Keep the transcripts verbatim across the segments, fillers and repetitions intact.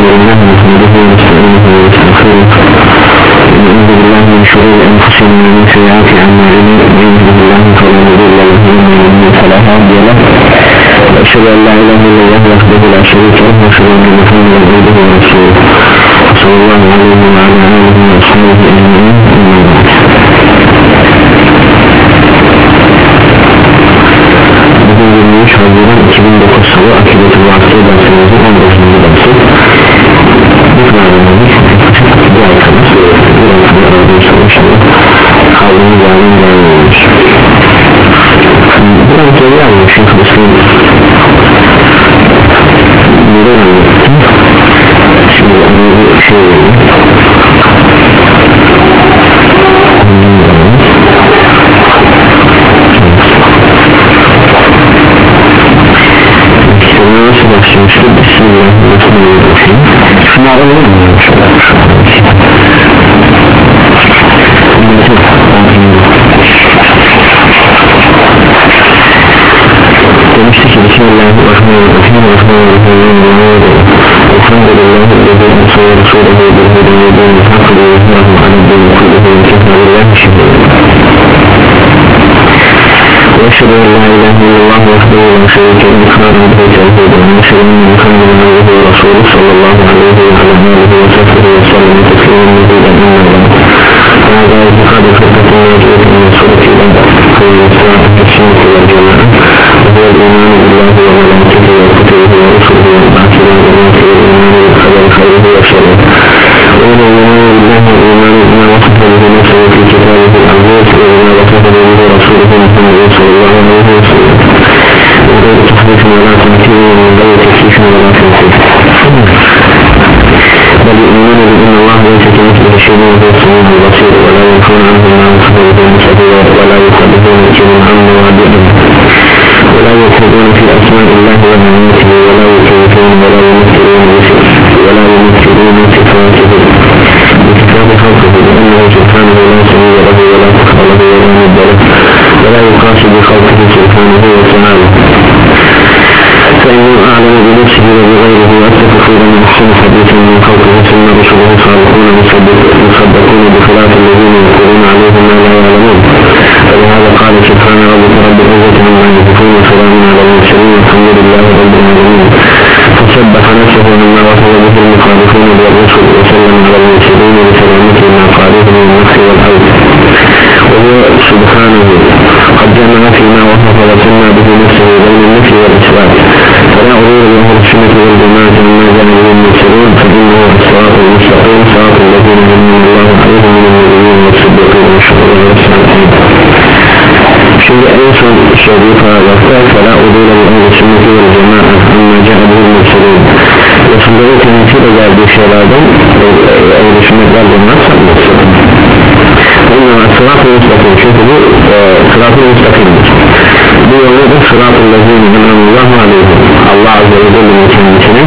لله نحمده ونستعينه ونستغفره ونعوذ بالله من شرور أنفسنا ومن سيئات أعمالنا من يهده الله فلا مضل له ومن يضلل فلا هادي له وأشهد أن لا إله إلا الله وحده لا شريك له وأشهد أن محمدا عبده ورسوله صلى الله عليه وعلى آله وصحبه أجمعين. Bugün yirmi üç Haziran iki bin dokuz Salı Akideti Vakti dersimizin on dokuzuncu dersi. Bu kavramımız bu ayakımız bu ayakımız olduğu inşallah kavramı yarın yarınmış. Biraz geri almış Şeyh Müslüm neden anlattım? Şimdi onu bir şey vereyim. Nasıl başlamıştı? Bismillahirrahmanirrahim. Şunu alalım mı? Demişti ki Bismillahirrahmanirrahim. Elhamdülillahi lezî ensâ rasûlehu bilhûdû yedûn hakkı ve yehâhu aleddûn kulluhu ve kefâlillahi şehîdûn. وأشهد أن لا إله إلا الله وحده لا شريك له إقرارا به توحيدا وأشهد أن محمدا عبده ورسوله صلى الله عليه وعلى آله وصحبه وسلم تسليما مزيدا أما بعد فهذا اعتقاد الفرقة الناجية من السنة إلى قول الساعة السنة والجماعة وهو الإيمان بالله وملائكته وكتبه ورسله والبعث والجنة والإيمان بالقدر خيره وشره ومن الإيمان بالله والإيمان بما وصف به نفسه في كتابه العزيز وما وصف به رسوله محمد صلى الله عليه وسلم وغير تحريف ولا تمثيل من غير تكييف ولا تمثيل بل يؤمنون بأن الله ليس كمثله شيء وهو السميع البصير ولا ينفون عنه ما وصف به نفسه ولا يخالفون كلمة عن مواضعه ولا يلحدون في أسماء الله ومعانيه ولا يكيفون ولا يمثلون ولا يمثلون صفاته بصفات خلقه لأنه سبحانه لا سميع له ولا فخر له ولا ند له ولا يقاس بخلقه سبحانه وتعالى فإنه أعلم بنفسه وبغيره وأتفقون من أحسن حديثا من خلقه ثم رسله صادقون مصدقون بخلاف الذين يقولون عليهم ما لا يعلمون فلهذا قال سبحانه ربك رب العزة عما يصفون وسلام على المرسلين والحمد لله رب العالمين فسبح نفسه مما وصف به المخالفون بالرسل وسلم على المرسلين بسلامته ما قالوه من النفس والعود وهو سبحانه قد جمع فيما وصف وسمى به نفسه بين النفس والإثبات فلا أريد لأهل السنة والجماعة مما جاء به المرسلون فإنه الصراط المستقيم صراط الذين أنعم الله عليهم من النبيين والصديقين والشهداء والصالحين. Şimdi en son söylediği paragrafta فلا أريد لأهل السنة والجماعة مما جاء به المرسلون Resulleri temsil ederdiği şeylerden ehl-i sünnetler bunlar sanmazsın. Bunlar sırat-ı müstakim çünkü bu sırat-ı müstakimdir. Bu yolda da sırat-ı lezîni minallahu aleyhi Allah azze ve celle'nin kendisine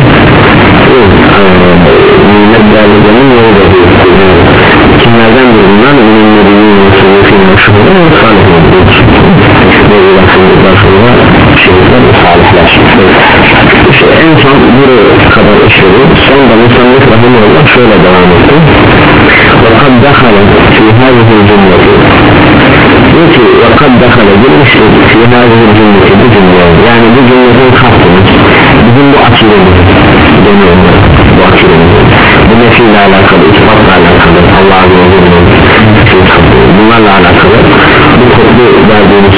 nimetlerinin yoludur. Kimlerdendir bunlar? Minin nebiyyin ve sülüfin ve şuhudun ve salihler ve ilahsızlıklar sonra şehitler ve salihler. İşte en son buraya kadar işledi. Sonra Musallık Rahimullah şöyle devam etti. وَقَدْ دَخَلَ فِي هَذِهِ الْجُمْلَةِ diyor ki وَقَدْ دَخَلَ girmiştir فِي هَذِهِ الْجُمْلَةِ bu cümle yani bu cümletin kastımız bizim bu akidemiz deniyorlar bu akidemiz bu nefiyle alakalı ispatla alakalı Allah Azze ve Celle'nin bunlarla alakalı bu kodlu verdiğimiz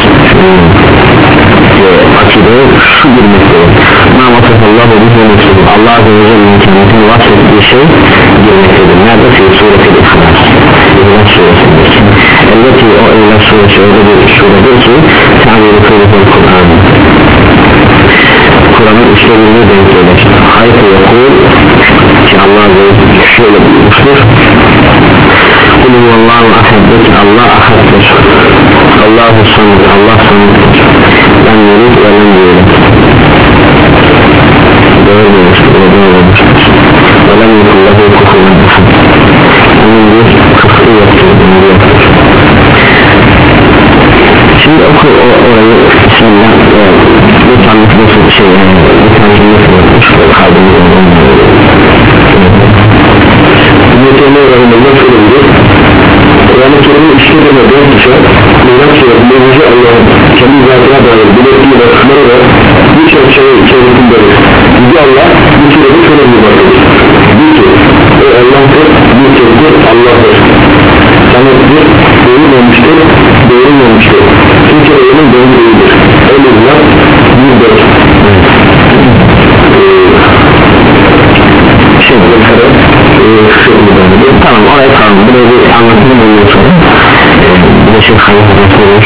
akideye şu girmektedir ma vasafallahu bihi nefsuhu Allah Azze ve Celle'nin kendisini vasfettiği şey girmektedir. Nerede? Fi suretil İhlas İhlas suresindeki elleti o İhlas suresi öyle bir suredir ki ta'vili kıyıfıl Kur'an Kur'an'ın işlerine denk gelir hayfı yakul ki Allah Azze ve Celle şöyle buyurmuştur Kul huvallahu ahaddir Allah ahaddir Allahu samad Allah samaddır ben yürüt ve ben yürüt görmüştür ve görmüştür ve ben yürüt kufuven ahad onun bir kıfrı yoktur şimdi oku orayı bismillah bu tanrısı şey bu tanrısı yapmış kaldığımız da denk ise İlak suretinde Yüce Allah'ın kendi zatına dair belirttiği vakıfları da birçok şey içerisindedir. Yüce Allah bu sureti şöyle bir bakır. Bir ki o Allah'tır, bir çektir Allah'tır. Sanatdır, doğurmamıştır, doğurmamıştır. Çünkü onun doğru değildir. Elullah bir dört. Şey bu kadar e, tamam oraya kalın. Buraya bir anlatımı buluyor sonra. Bir de şey hayır hazretleri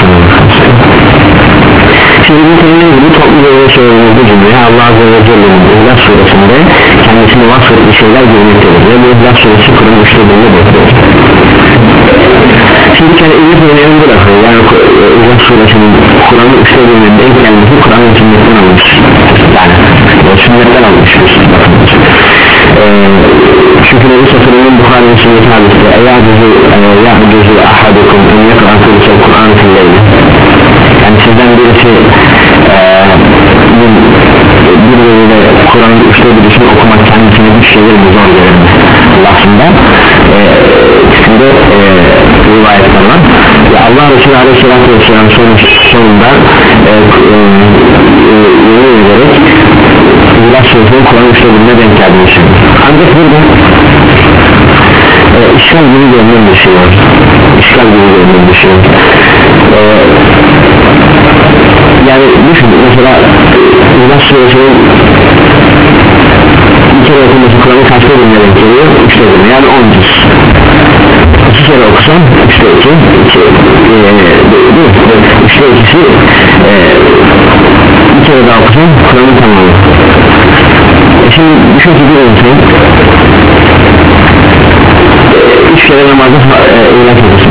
şimdi bu senin gibi toplu böyle söylediğimiz bu cümleye Allah Azze ve Celle'nin İhlas suresinde kendisini vasfettiği şeyler görmektedir ve bu İhlas suresi Kur'an üçlediğinde bekliyor. Şimdi kere İhlas suresinin bu lafı yani İhlas suresinin Kur'an'ı üçlediğinde denk gelmesi Kur'an'ın sünnetten almış yani o sünnetten almış ee, çünkü Nebi Satır'ın Bukhari'nin sünneti hadiste eyyâcüzü yâcüzü ahadukum en yakı'atırısel Kur'an-ı filleyli yani sizden birisi bir bölümde Kur'an'ın üçte birisini okumak kendisine bir şeyler bu zor gelir aslında içinde e, rivayetler var ve Allah Resulü Aleyhisselatü Vesselam sonunda e, e, yemin ederek İhlas Suresinin Kur'an üçte birine denk geldiğini söylüyor. Ancak burada e, işgal gibi görünen bir şey var. İşgal gibi görünen bir şey var. E, yani düşün mesela İhlas Suresinin bir kere okunması Kur'an'ın kaçta birine denk geliyor? Üçte birine yani on cüz. İki kere okusam üçte iki üçte ikisi e, bir kere daha okusam Kur'an'ın tamamı. E şimdi düşün ki bir insan üç kere namazı ilat edilsin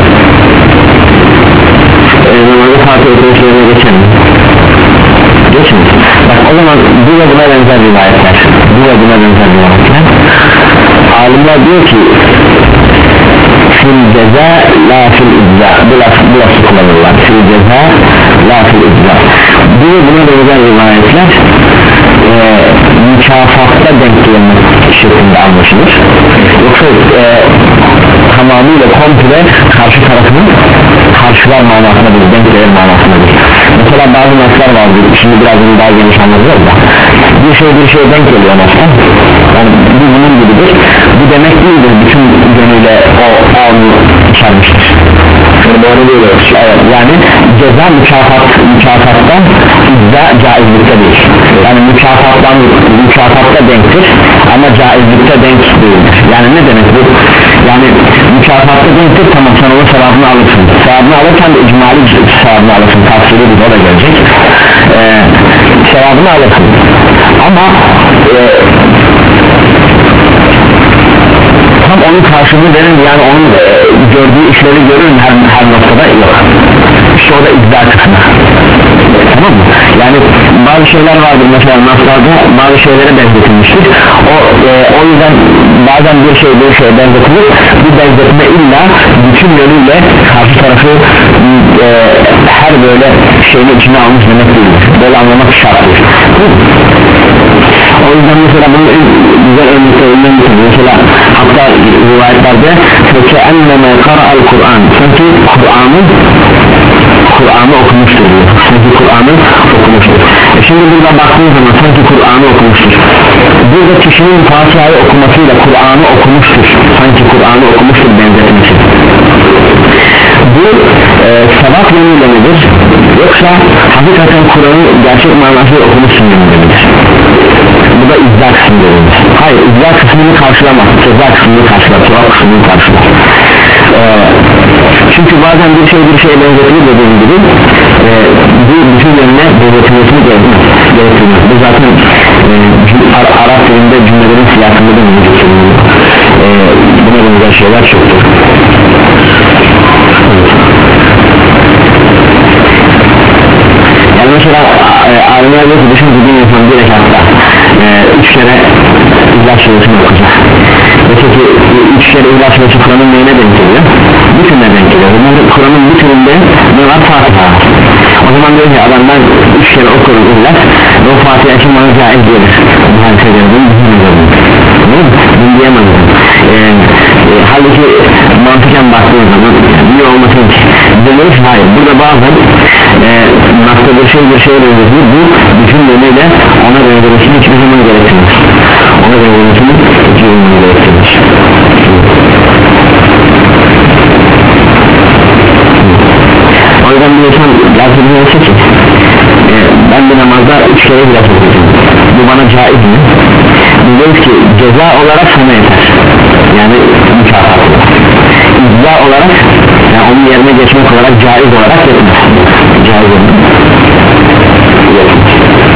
e, namazı Fatih oturuşlarına geçen geçmez. Bak o zaman bu ve buna benzer rivayetler bu ve buna benzer rivayetler alimler diyor ki fil ceza la fil icza bu lafı kullanırlar fil ceza la fil icza bu ve buna benzer rivayetler e, mükafatta denk gelmek şeklinde anlaşılır yoksa e, tamamıyla komple karşı tarafının karşılar manasına değil denk gelir manasına değil mesela bazı naslar vardır şimdi biraz daha geniş anlatacağız da bir şey bir şey denk geliyor nasla yani bu bunun gibidir bu demek değildir bütün gönüyle o onu içermiştir evet, yani ceza mükafat mükafattan izza caizlikte değil yani mükafattan mükafatta denktir ama caizlikte denk değildir yani ne demek bu yani mükafatta denktir tamam sen onun sevabını alırsın sevabını alırken de icmali sevabını alırsın tavsiyeli bir o da gelecek ee, sevabını alırsın ama e, tam onun karşılığını verin yani onun e, gördüğü işleri görün her, her noktada yok işte o da iddia kısmı tamam mı? Yani bazı şeyler vardır mesela naslarda bazı şeylere benzetilmiştir o, e, o yüzden bazen bir şey bir şeye benzetilir bu benzetme illa bütün yönüyle karşı tarafı e, her böyle şeyin içine almış demek değildir böyle anlamak şarttır o yüzden mesela bunu güzel örneklerinden getiriyor mesela hatta rivayetlerde peki enneme kara'al Kur'an sanki Kur'an'ı Kur'an'ı okumuştur diyor sanki Kur'an'ı okumuştur e şimdi burada baktığın zaman sanki Kur'an'ı okumuştur burada kişinin Fatiha'yı okumasıyla Kur'an'ı okumuştur sanki Kur'an'ı okumuştur benzetmesi bu e, sevap yönüyle midir yoksa hakikaten Kur'an'ı gerçek manasıyla okumuşsun yönüyle midir bu da iddia kısmı verilir hayır iddia kısmını karşılamaz ceza kısmını karşılar sevap kısmını karşılar ee, çünkü bazen bir şey bir şeye benzetilir dediğim gibi e, bu bütün yönüne benzetilmesini gerektirmez bu zaten e, Ar Arap dilinde cümlelerin siyasında da mevcut e, buna benzer şeyler çoktur yani mesela e, alimler diyor ki düşün bir insan bir rekatta e, üç kere İhlas Suresini okuyacak öteki üç kere İhlas Suresi Kur'an'ın neyine denk geliyor? Bütününe denk geliyor Kur'an'ın bütününde ne var? Fatiha o zaman diyor ki adam ben üç kere okurum İhlas ve o Fatiha için bana caiz gelir bu hadise geldim bunu diyemem ee, halbuki mantıken baktığı zaman niye olmasın ki deniriz, hayır. Burada bazen e, nafta bir şey bir şey benziyor, bu bütün yönüyle ona benzerisini hiçbir zaman gerektirmez, ona benzerisini hiçbir zaman gerektirmez. O yüzden bir insan lazım olsa ki e, ben bir namazda üç kere biraz okuyacağım, bu bana caiz mi? Diyeceğiz ki ceza olarak sana yeter, yani mükafat olarak, icra olarak, yani onun yerine geçmek olarak caiz olarak yetmez, caiz olmaz, yetmez.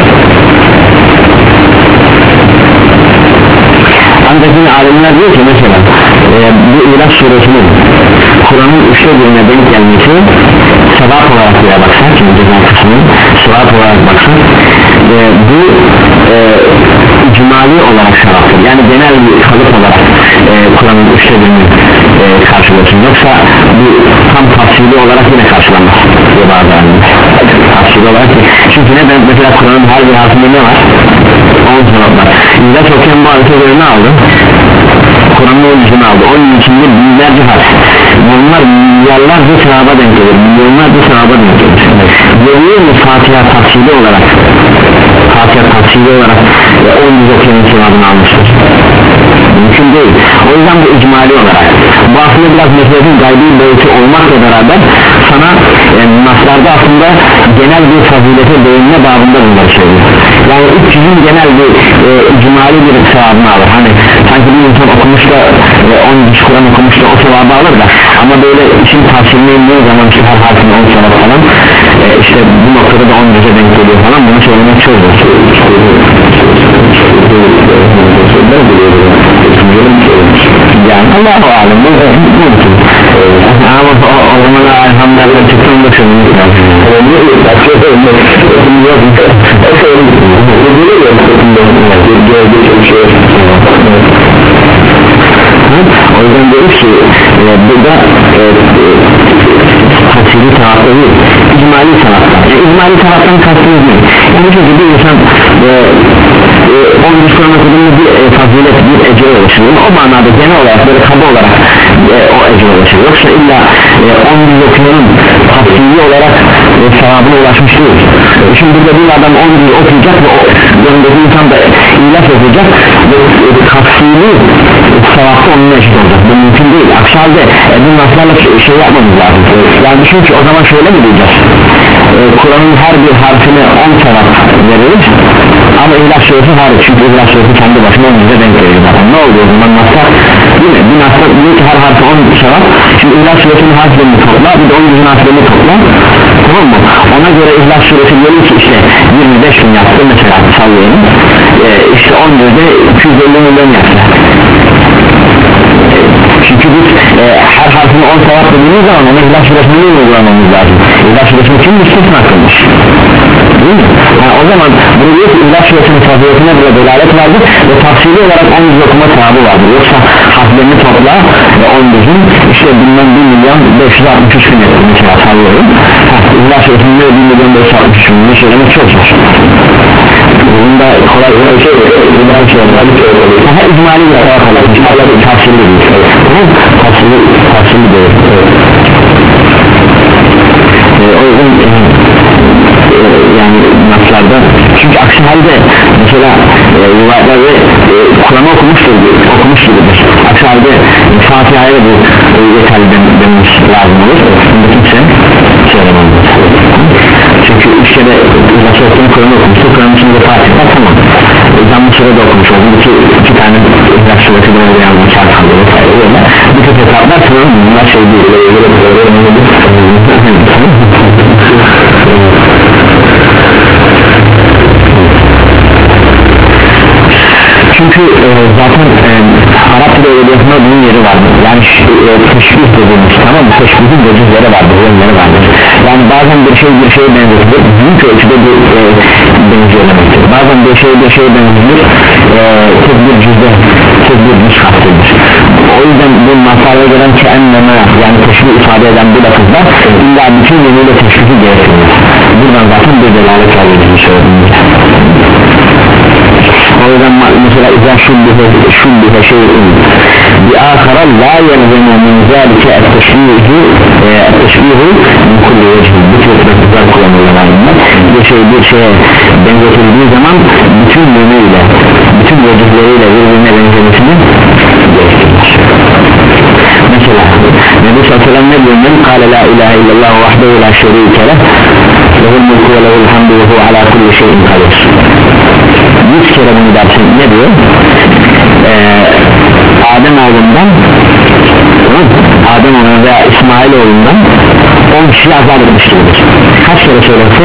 Ancak yine alimler diyor ki mesela e, bu İlaç suresinin Kur'an'ın üçte birine denk gelmesi sevap olarak bile baksak, şimdi ceza kısmının sevap olarak baksak e, bu e, icmali olarak sevaptır, yani genel bir kalıp olarak e, Kur'an'ın üçte birini e, karşılasın, yoksa bu tam tafsili olarak yine karşılanmaz diyor bazı alimler, tafsili olarak. Çünkü neden? Mesela Kur'an'ın her bir harfinde ne var? on sevaplar. İlaç okuyan bu harfleri ne aldı? Kur'an'ın on yüzünü aldı, onun içinde binlerce harf, bunlar milyarlarca sevaba denk gelir, milyonlarca sevaba denk gelir. Görüyor mu Fatiha tafsili olarak, Fatiha tafsili olarak on yüz okuyanın sevabını almıştır? Mümkün değil. O yüzden bu icmali olarak, bu aslında biraz meselelerin gaybi boyutu olmakla beraber sana yani naslarda aslında genel bir fazilete değinme babında bunları söylüyor. Yani üç yüzün genel bir e, icmali bir sevabını alır. Hani sanki bir insan okumuş da e, on yüz Kur'an okumuş da o sevabı alır da, ama böyle işin tavsiyeline indiği zaman işte her harfine on sevap falan e, işte bu noktada da on yüze denk geliyor falan, bunu söylemek çok zor. Yani Allahu alem bu mümkün. Ama o zaman elhamdülillah çıktığını da söylemek lazım. O yüzden diyoruz ki e, burada e, tafsiri tarafta değil, icmali tarafta. Yani icmali taraftan kastımız ne? Yani çünkü bir insan e, e, on yüz Kur'an okuduğunda bir e, fazilet, bir ecre ulaşıyor, o manada genel olarak böyle kaba olarak e, o ecre ulaşıyor, yoksa illa e, on yüz okuyanın tafsiri olarak e, sevabına ulaşmış değil. E, şimdi burada bir adam on yüz okuyacak ve o yanındaki insan da ilaç okuyacak ve e, tafsiri sevapta onun eşit olacak, bu mümkün değil. Aksi halde e, bu naslarla şey yapmamız lazım. Yani düşün ki o zaman şöyle mi diyeceğiz? E, Kur'an'ın her bir harfine on sevap veririz ama İhlas Suresi hariç, çünkü İhlas Suresi kendi başına on yüze denk geliyor zaten. Ne oluyor o zaman naslar? Değil mi? Bir naslar diyor ki her harfi on sevap, şimdi İhlas Suresi'nin harflerini topla, bir de on yüzün harflerini topla, tamam mı? Ona göre İhlas Suresi diyor ki işte yirmi beş bin yaptı mesela, sallayalım e, işte on yüzde iki yüz elli milyon yaptı. Çünkü biz e, her harfini on sevap dediğimiz zaman ona İhlas Suresi'ni mi uygulamamız lazım? İhlas Suresi'ni kim müstesna kılmış? Değil mi? Yani o zaman bunu diyor ki İhlas Suresi'nin faziletine bile delalet vardır ve tafsili olarak on yüz okuma sevabı vardır. Yoksa harflerini topla ve on yüzün işte bundan bir milyon beş yüz altmış üç bin ettiğini mesela sallıyorum. İhlas Suresi'nin bir milyon beş yüz altmış üç bin söylemek çok zor. Bunda kolay bir şey yok. Bunda bir şey yok. Daha icmali bir sevap olur. İnşallah bir tafsili değil. Tafsili, tafsili değil. Ee, o yüzden e, e, yani naslarda, çünkü aksi halde mesela e, rivayetlerde e, Kur'an'ı okumuştur, okumuştur. Aksi halde e, Fatiha'ya da bu e, yeterli denilmiş lazım olur. Bunda kimse söylemez. Çünkü üç kere nasıl okuduğunu Kur'an'ı okumuştur, Kur'an'ın içinde Fatiha tamam. Zamm-ı Sure'de okumuş oldu, iki, iki tane İhlas Suresi de oraya yazmış çarpaldı vesaire öyle. Bu tip hesaplar tamam mı? Bunlar şey değil. Çünkü e, zaten e, Arap dili edebiyatında bunun yeri vardır. Yani e, teşbih dediğimiz, tamam mı? Teşbihin vecihleri vardır, yönleri vardır. Yani bazen bir şey bir şeye benzetilir, büyük ölçüde bir e, benziyor demektir. Bazen bir şey bir şeye benzetilir, e, tek bir cüzde, tek bir cüz kastedilir. O yüzden bu masalaya gelen ki enneme, yani teşbih ifade eden bu lafızlar illa bütün yönüyle teşbihi gerektirir. Buradan zaten bir delalet alıyoruz bir şey. O yüzden mesela İzâ şubbihe şeyin bi ahara la yelzemu min zalike etteşbihu etteşbihu min kulli vecih. Bu tür pratikler kullanılır aynı. Bir şey bir şeye benzetildiği zaman bütün yönüyle, bütün vecihleriyle birbirine benzemesini gerektirir. Mesela Nebi sallallahu aleyhi ve sellem ne diyor? Men kâle la ilahe illallah vahdehu la şerîke leh lehul mulku ve lehul hamdu ve hu ala kulli şeyin kadir. Yüz kere bunu dersin. Ne diyor? Ee, Adem oğlundan Adem oğlundan veya İsmail oğlundan on kişi azat etmiştir. Kaç kere söylerse?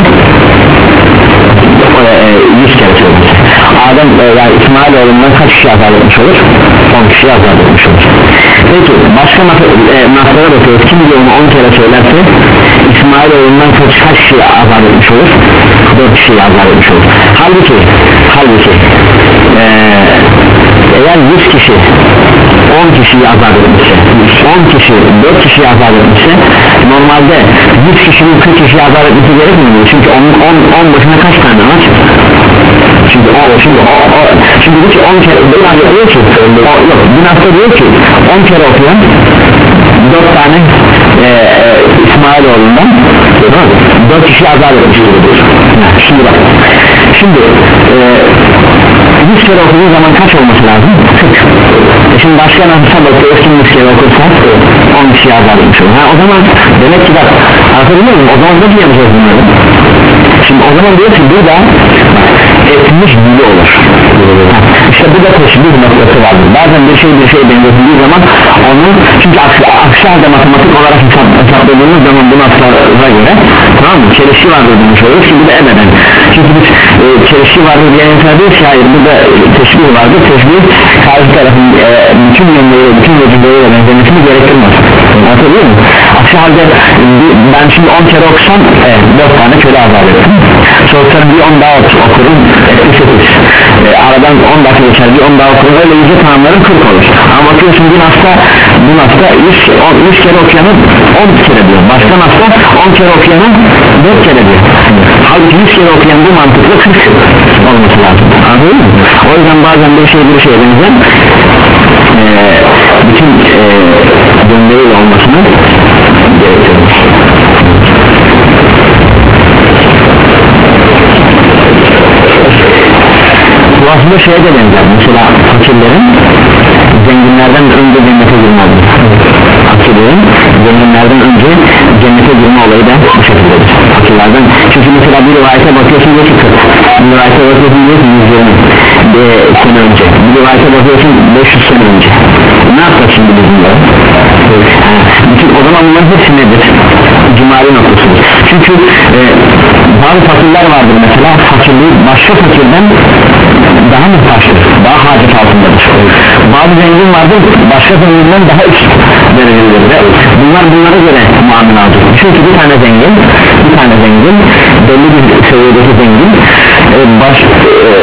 yüz kere söylerse. Adem veya İsmail oğlundan kaç kişi azat etmiş olur? on kişi azat etmiş olur. Peki başka naslara bakıyoruz. Kim diyor onu on kere söylerse İsmail oğlundan kaç, kaç kişi azat etmiş olur? dört kişi azat etmiş olur. Halbuki halbuki ee, eğer yüz kişi on kişiyi azat etmişse, on kişi dört kişiyi azat etmişse, normalde yüz kişinin kırk kişiyi azat etmesi gerekmiyor mu? Çünkü onun on başına kaç tane var? Şimdi o şimdi o, o şimdi hiç on kere diyor ki o, yok günahta diyor ki on kere okuyan dört tane e, e, İsmailoğlu'ndan dört kişi azat etmiştir. Şimdi bak şimdi e, yüz kere okuduğu zaman kaç olması lazım? kırk. E şimdi başka nasılsa bakıyoruz ki yüz kere okursa on kişi azat etmiş olur. Ha, o zaman demek ki bak anlatabiliyor muyum? O zaman ne diyeceğiz bunları? Şimdi o zaman diyor ki burada etmiş bile olur. İşte bu da teşbih noktası vardır. Bazen bir şey bir şey benzetildiği zaman onun çünkü aksi, aksi halde matematik olarak hesap, hesapladığımız zaman bu noktalara göre tamam mı? Çelişki vardır demiş oluyoruz. Şimdi de ebeden. Çünkü biz e, çelişki vardır diye insan diyoruz ki hayır burada teşbih vardır. Teşbih karşı tarafın e, bütün yönleriyle bütün vecilleriyle benzemesini gerektirmez. Anlatabiliyor muyum? Aksi halde ben şimdi on kere okusam e, dört tane köle azat ettim. Sonra bir on daha okurum etti sekiz. E, aradan on dakika geçer bir on daha okurum öyle yüzde tamamlarım kırk olur. Ama bakıyorsun bir hasta bu hasta yüz kere okuyanı on kere diyor. Başka hasta on kere okuyanı dört kere diyor. Halbuki yüz kere okuyan bu mantıkla kırk olması lazım. Anladın mı? O yüzden bazen bir şey bir şey benzer e, bütün e, dönmeleriyle olmasını gerektirir. Bu aslında şeye de benzer. Mesela fakirlerin zenginlerden önce cennete girme olur. Fakirlerin zenginlerden önce cennete girme olayı da bu şekildedir. Fakirlerden çünkü mesela bir rivayete bakıyorsun diyor ki kırk, bir rivayete bakıyorsun diyor ki yüz yirmi sene önce, bir rivayete bakıyorsun beş yüz sene önce. Ne yapacak şimdi biz bunları? Bütün o zaman bunların hepsi nedir? Cumali noktası. Çünkü e, bazı fakirler vardır mesela fakirliği başka fakirden daha muhtaçtır, daha hacet altındadır. Bazı zengin vardır başka zenginden daha üst derecededir ve bunlar bunlara göre muamele alacak. Çünkü bir tane zengin bir tane zengin belli bir seviyedeki zengin e, baş e,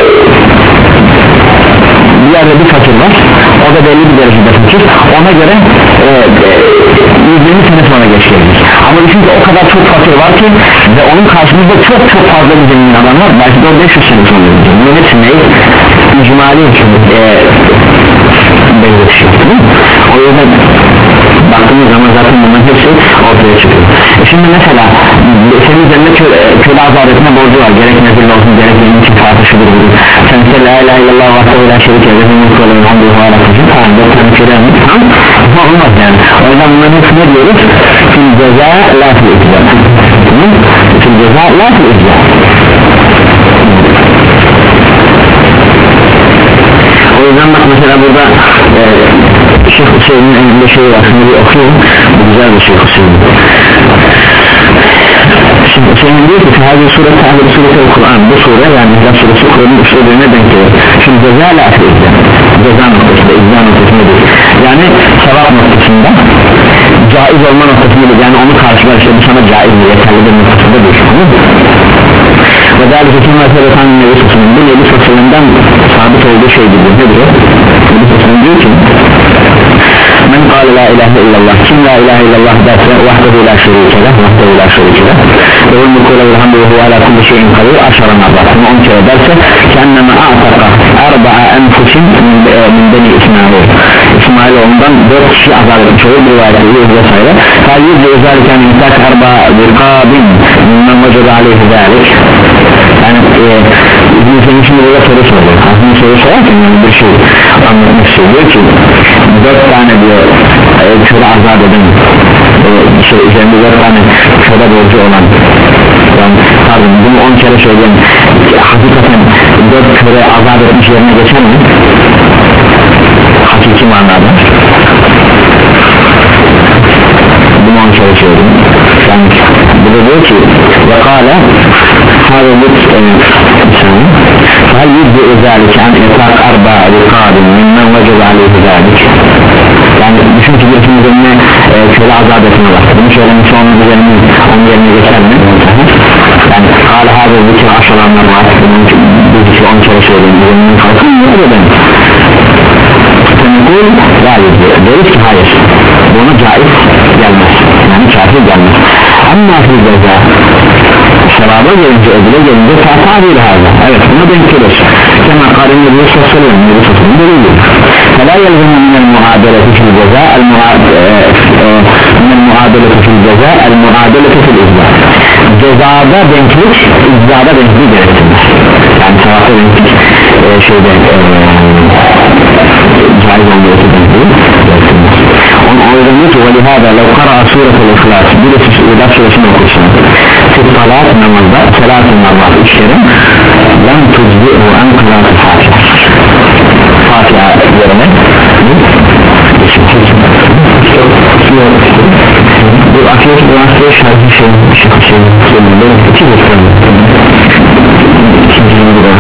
bir yerde bir fakir var o da belli bir derecede fakir ona göre e, e, yüz yirmi sene sonra geçirebilir ama çünkü o kadar çok fakir var ki ve onun karşımızda çok çok fazla bir zengin adam var belki de beş yüz sene sonra geçecek bunun hepsi ne? İcmali e, benzetişiyor o yüzden baktığımız zaman zaten bunların hepsi ortaya çıkıyor e şimdi mesela senin üzerinde köle, köle azat etme borcu var gerek nezirli olsun gerek benim için tartışılır budur sen ise la ilahe illallah vahdehu la şerike lehu mulku ve lehul hamdu ve huve ala kulli şeyin tamam dört tane köle mi? tamam ama olmaz yani o yüzden bunların hepsi ne diyoruz? fil ceza la fil icza fil ceza la fil icza o yüzden bak mesela burada e, Şeyh Hüseyin'in elinde şey var şimdi bir okuyayım bu güzel bir Şeyh Hüseyin şimdi Hüseyin diyor ki Tehâzi Sure Tehâzi Sure Kur'an bu sure yani İhlas Suresi Kur'an'ın usulüne denk gelir şimdi ceza la fi icza ceza noktasında icza noktasında değil yani sevap noktasında caiz olma noktasında değil yani onu karşılar işte bu sana caiz bir yeterli bir noktasında değil ve değerli seçim meseletan Nebi Sosyal'ın bu Nebi Sosyal'ından sabit olduğu şey gibi nedir o? Nebi Sosyal'ın diyor ki men kâle la ilahe illallah kim la ilahe illallah derse vahdehu la şerike leh vahdehu la şerike leh ve mulku ve lehul hamdu ve huve ala kulli şeyin kadir aşara marrat on kere derse kendime a'taka erba'a enfusin min ondan dört kişi azat etmiş olur bir rivayette vesaire. Tayyid ve özellikle intak arba virkabin minnan vecede aleyhi zalik. Yani bizim için burada soru soruyor. Aslında soru sorarken yani bir şey anlatmak istiyor ki dört tane diyor köle azat eden e, şey üzerinde dört tane köle borcu olan, yani pardon bunu on kere söyleyen hakikaten dört köle azat etmiş yerine geçer mi? Hakiki manada bunu on kere söyledim. Yani burada diyor ki ve kâle hâvelit hal yüzde özellikle an etak arba rikâbin minmen vecede aleyhi zâlik. Yani düşün ki birisinin üzerine e, köle azat etme var. Bunu söylemiş onun üzerine onun yerine geçer mi? Yani kâle hâvelit aşılanlar var. Bir kişi on kere söyledim. Üzerinin kalkın mı öyle demek? Tenekul gayet deriz ki hayır. Buna caiz gelmez. Yani kafir gelmez. Ama fil ceza sevaba gelince ödüle gelince ta'tabil hâzâ. Evet buna denk gelir. Kema kârin Nebi sallallahu aleyhi ve sellem Nebi sallallahu aleyhi ve sellem فلا يلزم من المعادلة في الجزاء من المعادلة في الجزاء المعادلة في الإجزاء. Cezada denklik, iczada denklik gerektirmez. Yani sevapta denklik e, şeyde e, caiz olmalı denklik gerektirmez. O yüzden diyor ki وَلِهَذَا لَوْ قَرَأَ سُورَةُ الْإِخْلَاسِ birisi İlah suresini okursun Tıttalat namazda selatın namaz üç kere لَمْ تُجْزِئُ اَنْ قِرَاتِ Fatiha Fatiha yerine bu akiyet üniversiteye şarkı şey şarkı şey sonunda iki gösterim ikinci yılı da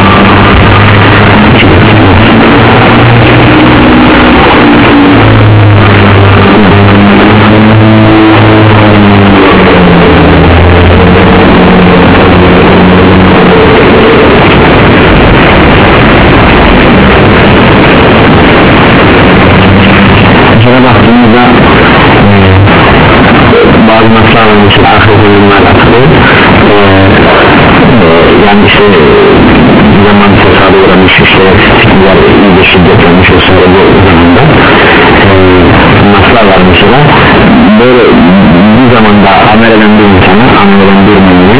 baktığımızda bazı maslarla mesela ahiret oyunlar atılıyor yani işte zaman fesada uğramış işte fikirler iyice şiddetlenmiş vesaire bu zamanda maslar var mesela böyle bir zamanda amel eden bir insana amel eden bir mümini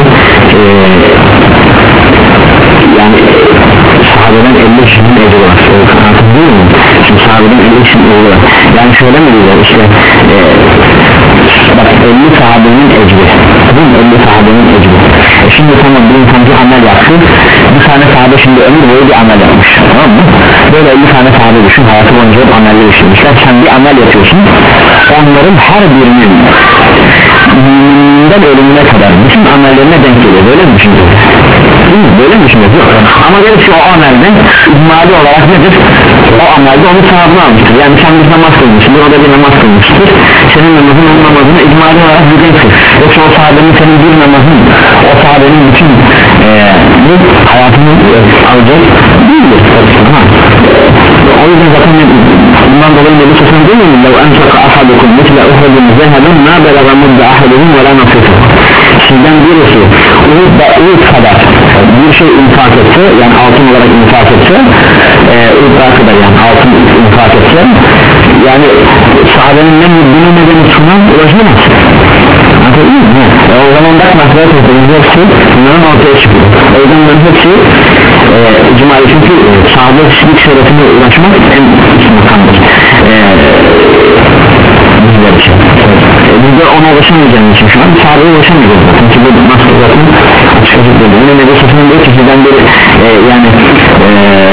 yani sahabeden elli kişinin ecri var artık değil mi? Şimdi sahabeden elli kişinin ecri var yani şöyle mi diyorlar işte e, bak elli sahabenin ecri elli sahabenin ecri e şimdi tamam bir insan bir amel yaptı bir tane sahabe şimdi ömür boyu bir amel yapmış tamam mı? Böyle elli tane sahabe düşün hayatı boyunca hep ameller işlemişler sen bir amel yapıyorsun onların her birinin müminden ölümüne kadar bütün amellerine denk geliyor böyle mi düşünüyorsun? Böyle mi düşünüyorsun? Ama der ki o amelden icmali olarak nedir? O amelde onun sahabını almıştır yani sen bir namaz kılmışsındır o da bir namaz kılmıştır senin namazın onun namazına icmali olarak güzelsin yoksa o sahabenin senin bir namazın o sahabenin bütün e, hayatını alacak değildir o yüzden zaten bundan dolayı Nebi Sassan değil mi? لَوْ أَنْفَقَ أَحَدُكُمْ مِثْلَ اُحَدٍ ذَهَبًا مَا بَلَغَ مُدَّ أَحَدِهِمْ وَلَا نَصِفُهُ sizden birisi Uhud kadar bir şey infak etse yani altın olarak infak etse Uhud'a kadar yani altın infak etse yani sahabenin ne bunu nedeni sunan ulaşamaz e, o zaman bak nasıl yapıyorsunuz hepsi bunların ortaya çıkıyor o yüzden bunların hepsi e, icmal çünkü e, sahabe kişilik şerefine ulaşmak en makamdır e, bizler için e, biz de ona ulaşamayacağımız için şu an sahabeye ulaşamayacağız çünkü bu nasıl zaten açık açık dedi yine Nebi Sassan'ın diyor ki sizden biri e, yani e,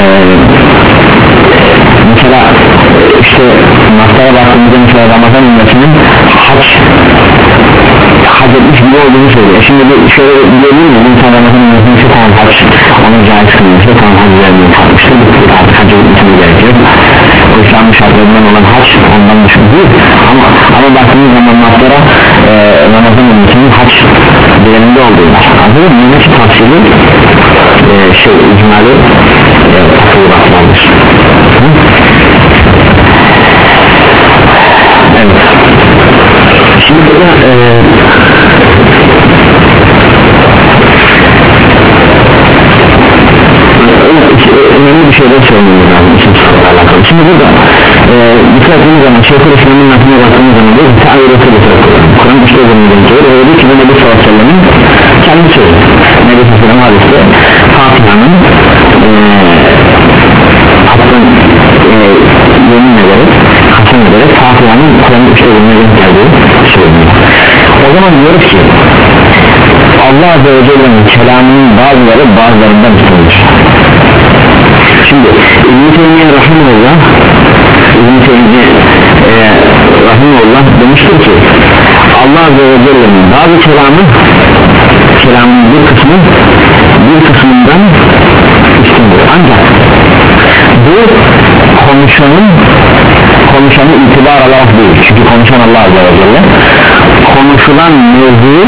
mesela işte masaya baktığımızda mesela Ramazan ümmetinin hac hac etmiş gibi olduğunu söylüyor şimdi bir şöyle diyebilir mi insan Ramazan ümmetinin şu tamam hac onu caiz kılmıştı tamam hac vermeyi kalmıştı artık hacı gitmesine gerekiyor o İslam'ın şartlarından olan hac ondan düşün değil ama, ama baktığımız zaman maslara e, Ramazan ümmetinin hac değerinde olduğunu anladın mı? Yine ki tavsiyeli e, şey icmali e, takılı evet şimdi burada e, önemli bir şeyden söylememiz lazım isim sıfırla alakalı alakalı. Şimdi burada e, dikkat ettiğimiz zaman Şeyhülislam'ın aklına baktığımız zaman diyor ki ta'vireti bir Kur'an üçte bölümünden geliyor ve diyor ki bu Nebi sallallahu aleyhi ve sellem'in kendi sözü. Nebi sallallahu aleyhi ve sellem hadiste Fatiha'nın e, hatta e, yemin ederek kasem ederek Fatiha'nın Kur'an'ın üçte bölümünden geldiği söyleniyor. O zaman diyoruz ki Allah Azze ve Celle'nin kelamının bazıları bazılarından üstündür. Şimdi İbn-i Teymiye Rahimullah İbn-i Teymiye e, Rahimullah demiştir ki Allah Azze ve Celle'nin bazı kelamı kelamının bir kısmı bir kısmından üstündür. Ancak bu konuşanın konuşanı itibar alarak değil. Çünkü konuşan Allah Azze ve Celle konuşulan mevzuyu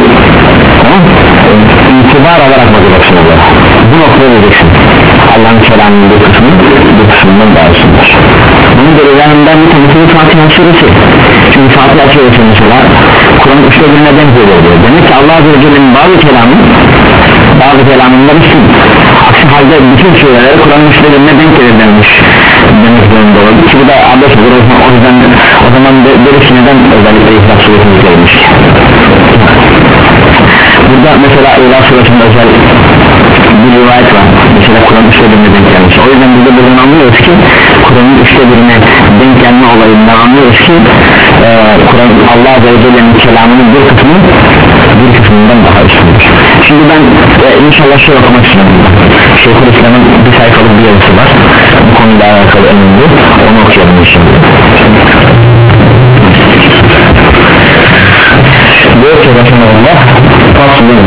itibar alarak bakacaksın Allah. Bu noktaya vereceksin. Allah'ın kelamının bir kısmı bir kısmından daha üstündür. Bunun delillerinden bir tanesi Fatiha suresi. Çünkü Fatiha suresi mesela Kur'an üçte birine denk geliyor. Demek ki Allah Azze ve Celle'nin bazı kelamı bazı kelamından üstün. Aksi halde bütün sureleri Kur'an'ın üçte birine denk gelir denmiş demek zorunda oldu ki bu da abes olur. O yüzden o zaman böylesi neden özellikle İhlas suresini gelmiş. Burada mesela İhlas suresinde özel bir rivayet var. Mesela Kur'an üçte birine denk gelmiş. O yüzden burada buradan anlıyoruz ki Kur'an'ın üçte birine denk gelme olayından anlıyoruz ki e, Kur'an Allah Azze ve Celle'nin kelamının bir kısmı bir kısmından daha üstündür. Şimdi ben e, inşallah şey okumak istiyorum. Şeyhülislam'ın bir sayfalık bir yazısı var. Bu konuyla alakalı önemli. Onu okuyalım şimdi. Diyor ki Resulullah faslın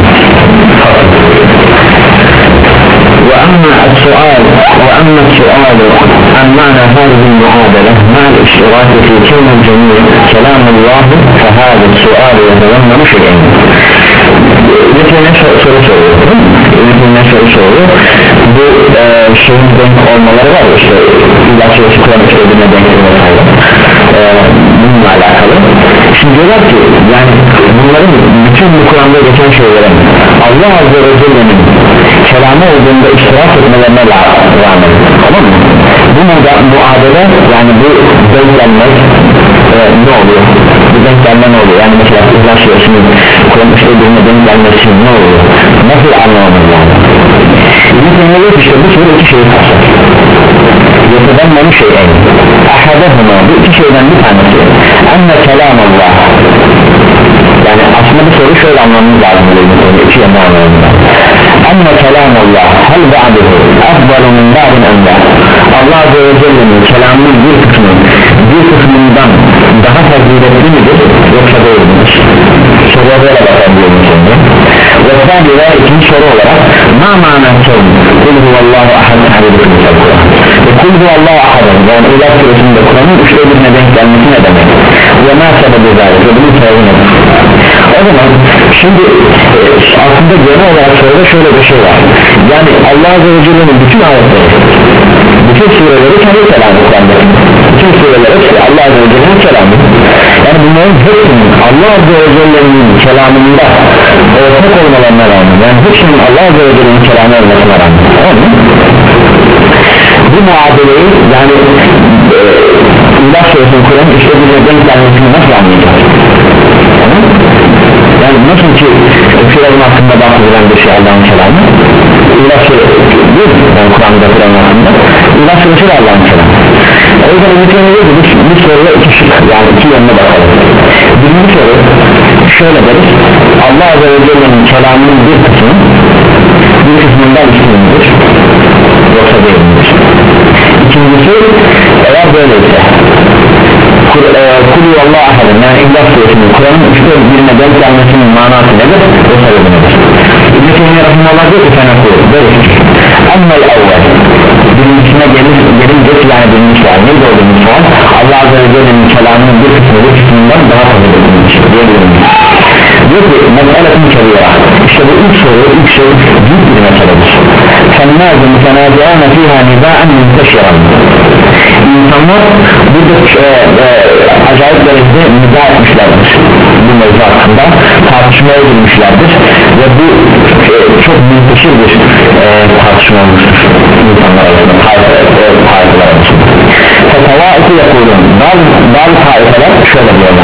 وأما السؤال وأما السؤال عن معنى هذه المعادلة مع الاشتراك في كون الجميع كلام الله فهذا السؤال يتضمن شيئين. Yetine soru soruyor. Yetine soru soruyor. Bu e, şeyin denk olmaları var işte. İlaç ve Kur'an söylediğine denk olmaları. E, bununla alakalı. Şimdi diyorlar ki yani bunların bütün bu Kur'an'da geçen şeylerin Allah Azze ve Celle'nin kelamı olduğunda iştirak etmelerine rağmen, tamam mı? Bu muadele yani bu denk gelmek e, ne oluyor? Bu denk gelme ne oluyor? Yani mesela İhlas Suresinin Kur'an üçte birine denk gelmesi ne oluyor? Nasıl anlamamız yani? İbn-i işte bu soru iki şeyi kapsar. Yeteden şey en ahadahuma bu iki şeyden bir tanesi enne kelamallah, yani aslında bu soru şöyle anlamamız lazım, iki yönde anlamamız lazım. Enne kelamallah hel ba'duhu afdalu min ba'din enda, Allah Azze ve Celle'nin kelamının bir kısmı bir kısmından daha faziletli midir yoksa değil midir? Soruya böyle bakabiliyorum şimdi. Ve sen de ikinci soru olarak ma manasın kul huvallahu ahad hadidikul Kur'an ve kul huvallahu ahad, yani İlah Suresinde Kur'an'ın üçte birine denk gelmesi ne demek ve ma sebebi zâlik ve bunu sorun. O zaman şimdi aslında genel olarak soruda şöyle bir şey var, yani Allah Azze ve Celle'nin bütün ayetleri bütün sureleri kendi kelamı Kur'an'da, bütün sureleri Allah Azze ve Celle'nin kelamı, yani bunların hepsinin Allah Azze ve Celle'nin kelamında ortak olmalarına rağmen, yani hepsinin Allah Azze ve Celle'nin kelamı olmasına rağmen, tamam mı? Bu muadeleyi yani e, İlah Suresinin Kur'an'ın işte bir denk gelmesini nasıl anlayacağız? Tamam? Yani nasıl ki Kur'an'ın hakkında bahsedilen bir şey Allah'ın kelamı, İlah Suresi değil mi? Yani Kur'an'da Kur'an'ın hakkında İlah Suresi de Allah'ın kelamı. O yüzden ümitiyle diyor ki biz bu soruya iki şık, yani iki yönüne bakalım. Birinci soru şöyle deriz, Allah Azze ve Celle'nin kelamının bir kısmı bir kısmından üstündür yoksa değildir. İkincisi eğer böyleyse Kul Allah ahadın, yani İhlas Suresinin Kur'an'ın üçte birine denk gelmesinin manası nedir? O sebebi nedir? İbn-i Teymiye Rahimullah diyor ki sen oku böyle ki emmel evvel birincisine gelince yani birinci sual neydi o birinci sual? Allah Azze ve Celle'nin kelamının bir kısmı bir kısmından daha fazla edilmiş diyebilirim. Diyor ki meseletin kebira, işte bu ilk soru ilk şey büyük bir meseledir. Fennâzı mütenâziâne fîhâ nizâen münteşiran, İnsanlar burada e, e, acayip derecede nida etmişlerdir bu mevzu hakkında, tartışmaya girmişlerdir ve bu e, çok münteşir bir e, tartışma olmuştur insanlar arasında, partiler arasında. bazı, bazı taifeler şöyle diyorlar,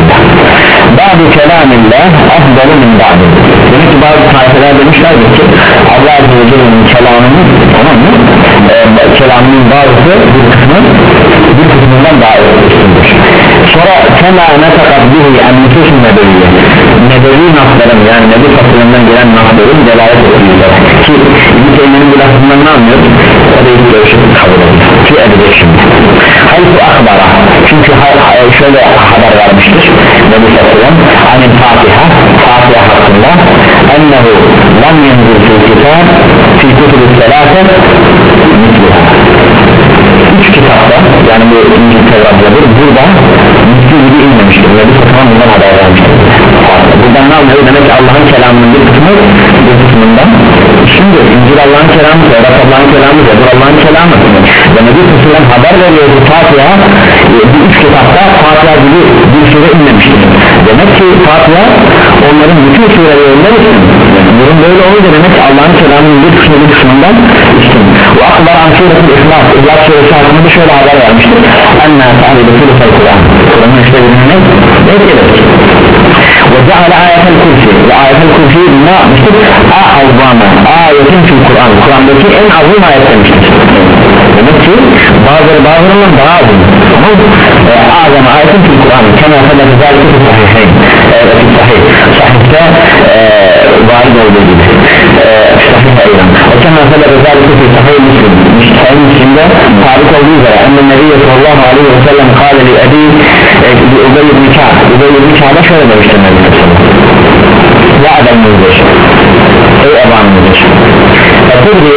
bazı kelamillah afdalı min bazı. Demek ki bazı taifeler demişlerdir ki Allah Azze ve Celle'nin kelamının, tamam mı? Ee, kelamının bazısı bir kısmı bir kısmından daha üstündür. Sonra kema netakat bihi en-nususun nebeviyye, nebevi nasların, yani nebi fasılından gelen nasların delalet ediyorlar ki İbn-i Teymiye'nin bu lafından ne anlıyor? O da ilk görüşü kabul ediyor ki edecek şimdi. Hayır bu akbara, çünkü şöyle haber vermiştir nebi fasılın anin Fatiha, Fatiha hakkında ennehu lam yenzil fil kitab fi kutubu selâfe mitluha. Üç kitapta, yani bu İncil Tevrat'tadır, burada misli gibi inmemiştir. Nebi Fatman bundan haber vermiştir. Buradan ne anlıyor? Demek ki Allah'ın kelamının bir kısmı bir kısmından. Şimdi İncil Allah'ın kelamı, Tevrat Allah'ın kelamı, Zebur Allah'ın kelamı. Ve Nebi Fatman haber veriyor ki Fatiha, bu üç kitapta Fatiha gibi bir sure inmemiştir. Demek ki Fatiha onların bütün surelerinde üstün. Durum böyle olunca demek ki Allah'ın kelamının bir kısmı bir kısmından üstün. Bu akbar ansiyetül İhlas, İhlas suresi hakkında şöyle haber vermiştir. Enna sahibi sürüsel Kur'an, Kur'an'ın işte birbirine etkiledik. Ve ceale ayetel kursi, ve ayetel kursi ne yapmıştır? A'azzama ayetin fil Kur'an, Kur'an'daki en azim ayet demiştir. Demek ki bazıları bazılarından daha azim. Ama a'azama ayetin fil Kur'an, kema fedef zâlike fil sahiheyn, fil sahih, sahihte varid olduğu gibi, sahih eylan. O kema fedef zâlike fil sahih Müslim, sahih Müslim'de sabit olduğu üzere enne Nebiye sallallahu aleyhi ve sellem kâle li ebi li Ubey ibn Kâb, Ubey ibn Kâb'a şöyle demiştir Nebi sallallahu ya adam müdür, ey eban müdür, etudri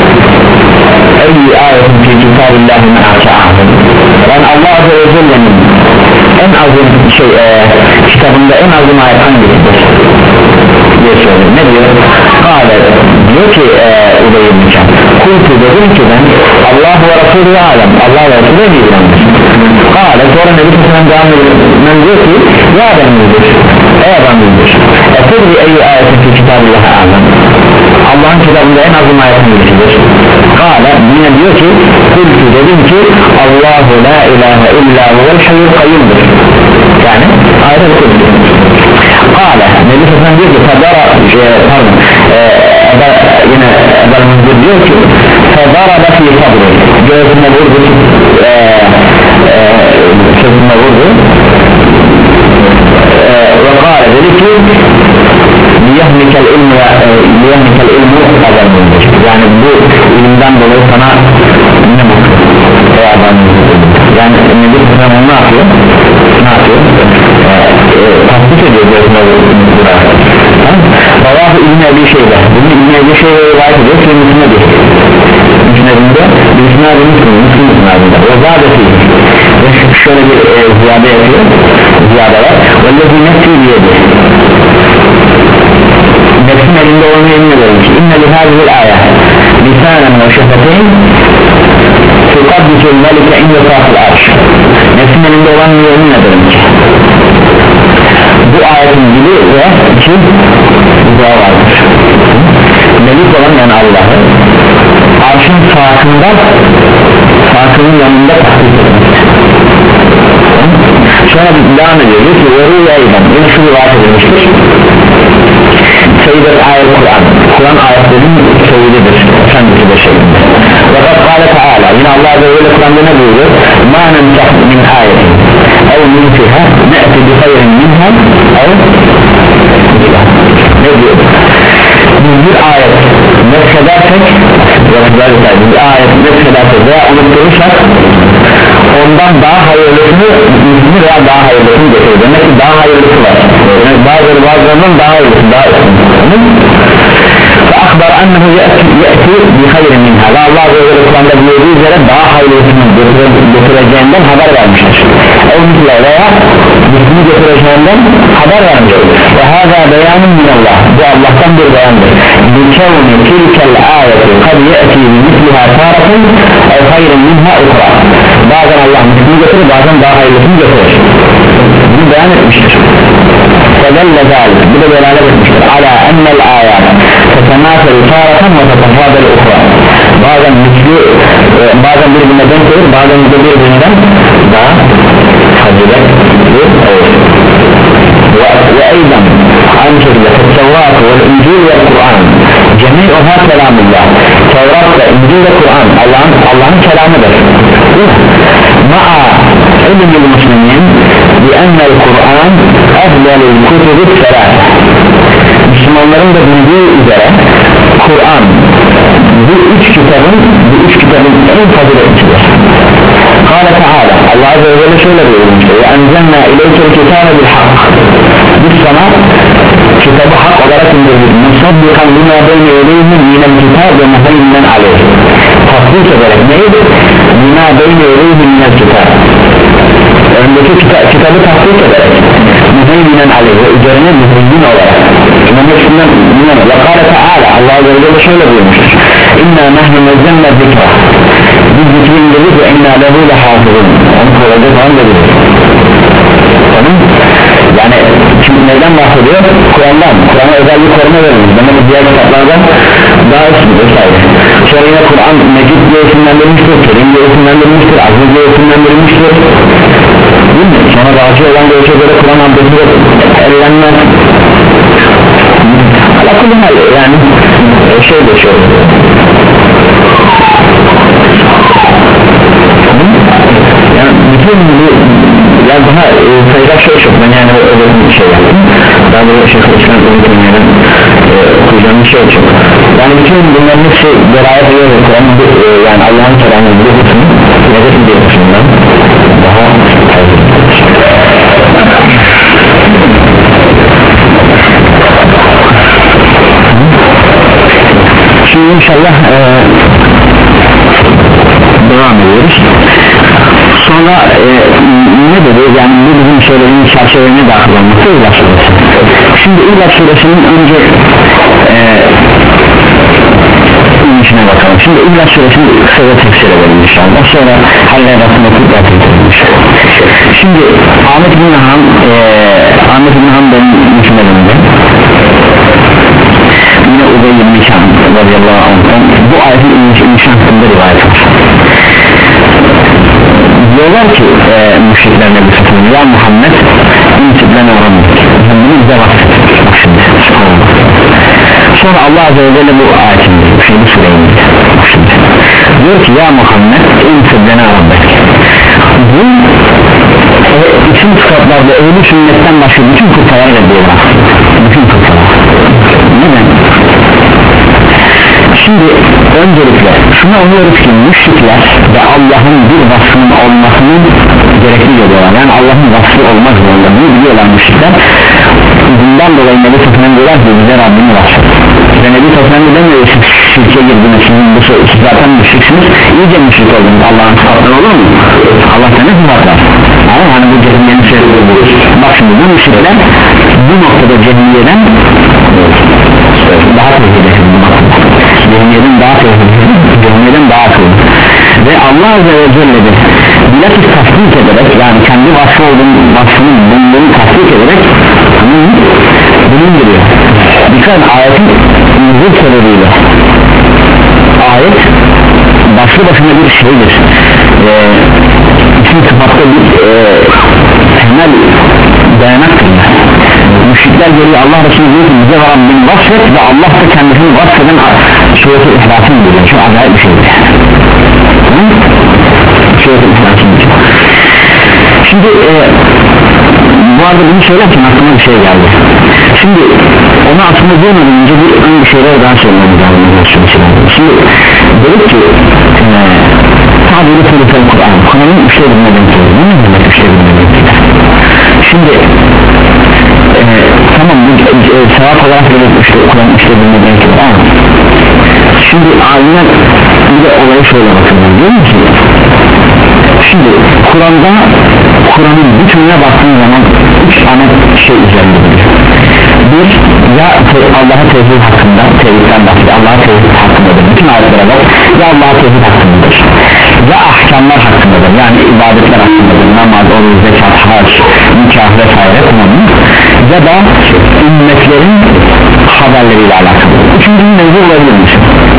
eyyi ayetin fi kitabillahi me'âke ahim. Yani Allah Azze ve Celle'nin en azim şey e, kitabında en azim ayet hangisidir diye soruyor. Ne diyor? Kâle diyor ki e, Ubey ibn Kâb, kultu dedim ki ben Allah ve Resulü alem, Allah ve Resulü bilgilendir. Kâle sonra Nebi Sallallahu devam ediyor diyor ki ya ben müdür, ey adam müdür, etudri eyyi ayetin fi kitabillahi alem, Allah'ın kitabında en azim ayet hangisidir? Kâle yine diyor ki kultu dedim ki Allahu la ilahe illa huvel hayyul kayyumdur. Yani ayet okudu. Kâle Nebi Sallallahu diyor ki fedara pardon e, yine Ebel Munzir diyor ki fedara da fi sabri, göğsüne vurdu e, e, sözüne vurdu e, ve kâle dedi ki liyehnikel ilmu liyehnikel ilmu Ebel Munzir, yani bu ilimden dolayı sana ne mutlu ey Ebel Munzir. Yani Nebi Sallallahu ne yapıyor? Ne yapıyor? Tasdik ediyor göğsüne vurdu. Ravah İbn-i Ebi Şeybe, bunu İbn-i Ebi Şeybe rivayet ediyor ki Müslim'de Müslim'de bir isnâd-ı Müslim, Müslim isnâdında o zâdeti ve şöyle bir e, ziyade yapıyor, ziyade var vellezî nefsî diyedi, nefsin elinde olma yemin ederim ki inne lihâzihil âyâ lisânen ve şefeteyn tuqaddisül melike inne sâfil arş. Nefsin elinde olan yemin ederim ki bu ayetin gibi ve iki dua vardır. Melik olan yani Allah'ı arşın farkında, farkının yanında taklit etmektir. Sonra devam ediyor ki veru yaydan yine şu rivayet edilmiştir. Seyyidet ayet Kur'an, Kur'an ayetlerin seyyididir efendisi de şeklinde. Fakat kâle Teala, yine Allah Azze ve Celle Kur'an'da ne buyuruyor? mâ nemsah min ayetin ev minfiha ne'ti bi hayrin minha ev ne diyor? Biz bir ayet nefsedersek bir ayet nefsedersek veya unutturursak ondan daha hayırlısını veya daha hayırlısını getirir. Demek ki daha hayırlısı var. Yani bazıları bazılarından daha hayırlısı, daha üstün. Akbar annehu ye'ti bi hayrin minha. Allah Azze ve Celle Kur'an'da buyurduğu üzere daha hayırlısını getireceğinden haber vermiştir. Evlilikle veya bütünü getireceğinden haber vermiştir. Ve hâzâ beyanın minallah. Bu Allah'tan bir beyandır. Bikevni tilkel ayeti kad ye'ti bi mislihâ târatın ev hayrin minha ukra. Bazen Allah bütünü getirir, bazen daha hayırlısını getirir. Bunu beyan etmiştir. Fedelle zâlik. Bu da delalet etmiştir. Alâ ennel âyât tetemâsel târatan ve tetefâdel ukra. Bazen misli, bazen birbirine denk gelir, bazen de birbirinden daha bizim de Kur'an Allah'ın Allah'ın kelamıdır. Ma'a ilmil muslimin bi ennel Kur'an efdelil kutubit selam. Müslümanların da bildiği üzere Kur'an bu üç kitabın bu üç kitabın en faziletlidir. Kâle Teala Allah Azze ve Celle şöyle buyurmuştur: ve enzelna ileykel kitâbe bil hak. Biz sana kitabı hak olarak indirdik. Musaddikan lima beyne yedeyhi minel kitab ve muhayyinnen aleyh. Tasdik ederek neydi? Lima beyne yedeyhi minel kitab. Öndeki kita- kitabı tasdik ederek muhayyinnen aleyh ve üzerine muhayyin olarak İmam Hüsnü'nden dinlemez. Ve kâle Teala Allah Azze ve Celle şöyle buyurmuştur: İnna nahnu nezzelna zikra. Biz zikri indirdik ve inna lehu lehafizun. Onu kolayca falan da bilir. Tamam. Yani şimdi neden bahsediyor? Kur'an'dan. Kur'an'a özel bir koruma verilmiş. Demek ki diğer kitaplardan daha üstün vesaire. Sonra yine Kur'an Mecid diye isimlendirilmiştir, Kerim diye isimlendirilmiştir, Aziz diye isimlendirilmiştir. Değil mi? Sonra razı olan görüşe göre Kur'an abdesti de ellenmez. Alakulun hali yani şey geçiyor. Yani bütün bu yani daha e, sayacak şey çok ben yani öyle bir şey yaptım daha böyle Şeyh İslam öğretmenlerin e, okuyacağım bir şey çok yani bütün bunların hepsi beraber ediyor Kur'an'ın e, yani Allah'ın kelamını bir kısmı nefesin bir kısmından daha fazla. Şimdi inşallah e, devam ediyoruz. Sonra e, ne dedi yani bu bizim söylediğimiz çerçevelerine dahil olması İlah suresi. Şimdi İlah suresinin önce e, içine bakalım. Şimdi İlah suresini kısaca tefsir edelim inşallah. Sonra haller arasında kutla tefsir. Şimdi Ahmet bin Han e, Ahmet bin Han benim düşünelimde yine Ubey bin Nişan radıyallahu anh'tan bu ayetin inişan hakkında rivayet var. Diyorlar ki e, müşrikler Nebi Sıfır'ın ya Muhammed intiblen öğrenmek bunu bize bahset bak şimdi sonra Allah Azze ve Celle bu ayetin bu şeyi süreyin bak şimdi diyor ki ya Muhammed intiblen öğrenmek bu e, bütün kitaplarda öyle sünnetten başka bütün kutsalar reddiyorlar bütün kutsalar neden? Şimdi öncelikle şunu anlıyoruz ki müşrikler ve Allah'ın bir vasfının olmasının gerekli görüyorlar yani Allah'ın vasfı olmaz zorunda bunu biliyorlar müşrikler bundan dolayı Nebi Sıfır'ın diyorlar ki bize Rabbim vasfı ve Nebi Sıfır'ın demiyor siz şirke girdiniz sizin bu siz zaten müşriksiniz iyice müşrik oldunuz Allah'ın sıfatları olur mu? Allah'tan ne sıfatlar ama hani bu cehmiyenin söylediği bu bak şimdi bu müşrikler bu noktada cehmiyeden daha tehlikeli cehmiyeden daha tehlikeli cehmiyeden daha akıllı ve Allah Azze ve Celle'de bilakis tasdik ederek yani kendi vasfı olduğunu vasfının bulunduğunu tasdik ederek bunu indiriyor dikkat ayetin nüzul sebebiyle ayet başlı başına bir şeydir ee, isim sıfatta bir e, temel dayanaktır müşrikler geliyor Allah Resulü diyor ki bize Rabbim vasfet ve Allah da kendisini vasfeden Sure-i İhlas'ın diyor çok acayip bir şeydir Sure-i İhlas'ın diyor şimdi e, bu arada bunu söylerken aklıma bir şey geldi şimdi onu aslında duymadan önce bir, bir şeyler daha söylememiz lazım şimdi dedik ki e, tabiri Fülüfen Kur'an Kur'an'ın üçte bilmeden söylüyor ne demek üçte bilmeden şimdi e, tamam bu e, sevap olarak dedik işte Kur'an'ın üçte bilmeden Kur'an şimdi alimler bir de olaya şöyle bakıyorlar değil mi ki şimdi Kur'an'da Kur'an'ın bütününe baktığın zaman üç ana şey üzerinde bir ya Allah'a tevhid hakkında tevhidden bahsediyor Allah'a tevhid hakkındadır bütün ayetlere bak ya Allah'a tevhid hakkındadır ya ahkamlar hakkındadır yani ibadetler hakkındadır namaz, oruç, zekat, hac, nikah vesaire kullanılır ya da ümmetlerin haberleriyle alakalı üçüncü mevzu olabilir mi?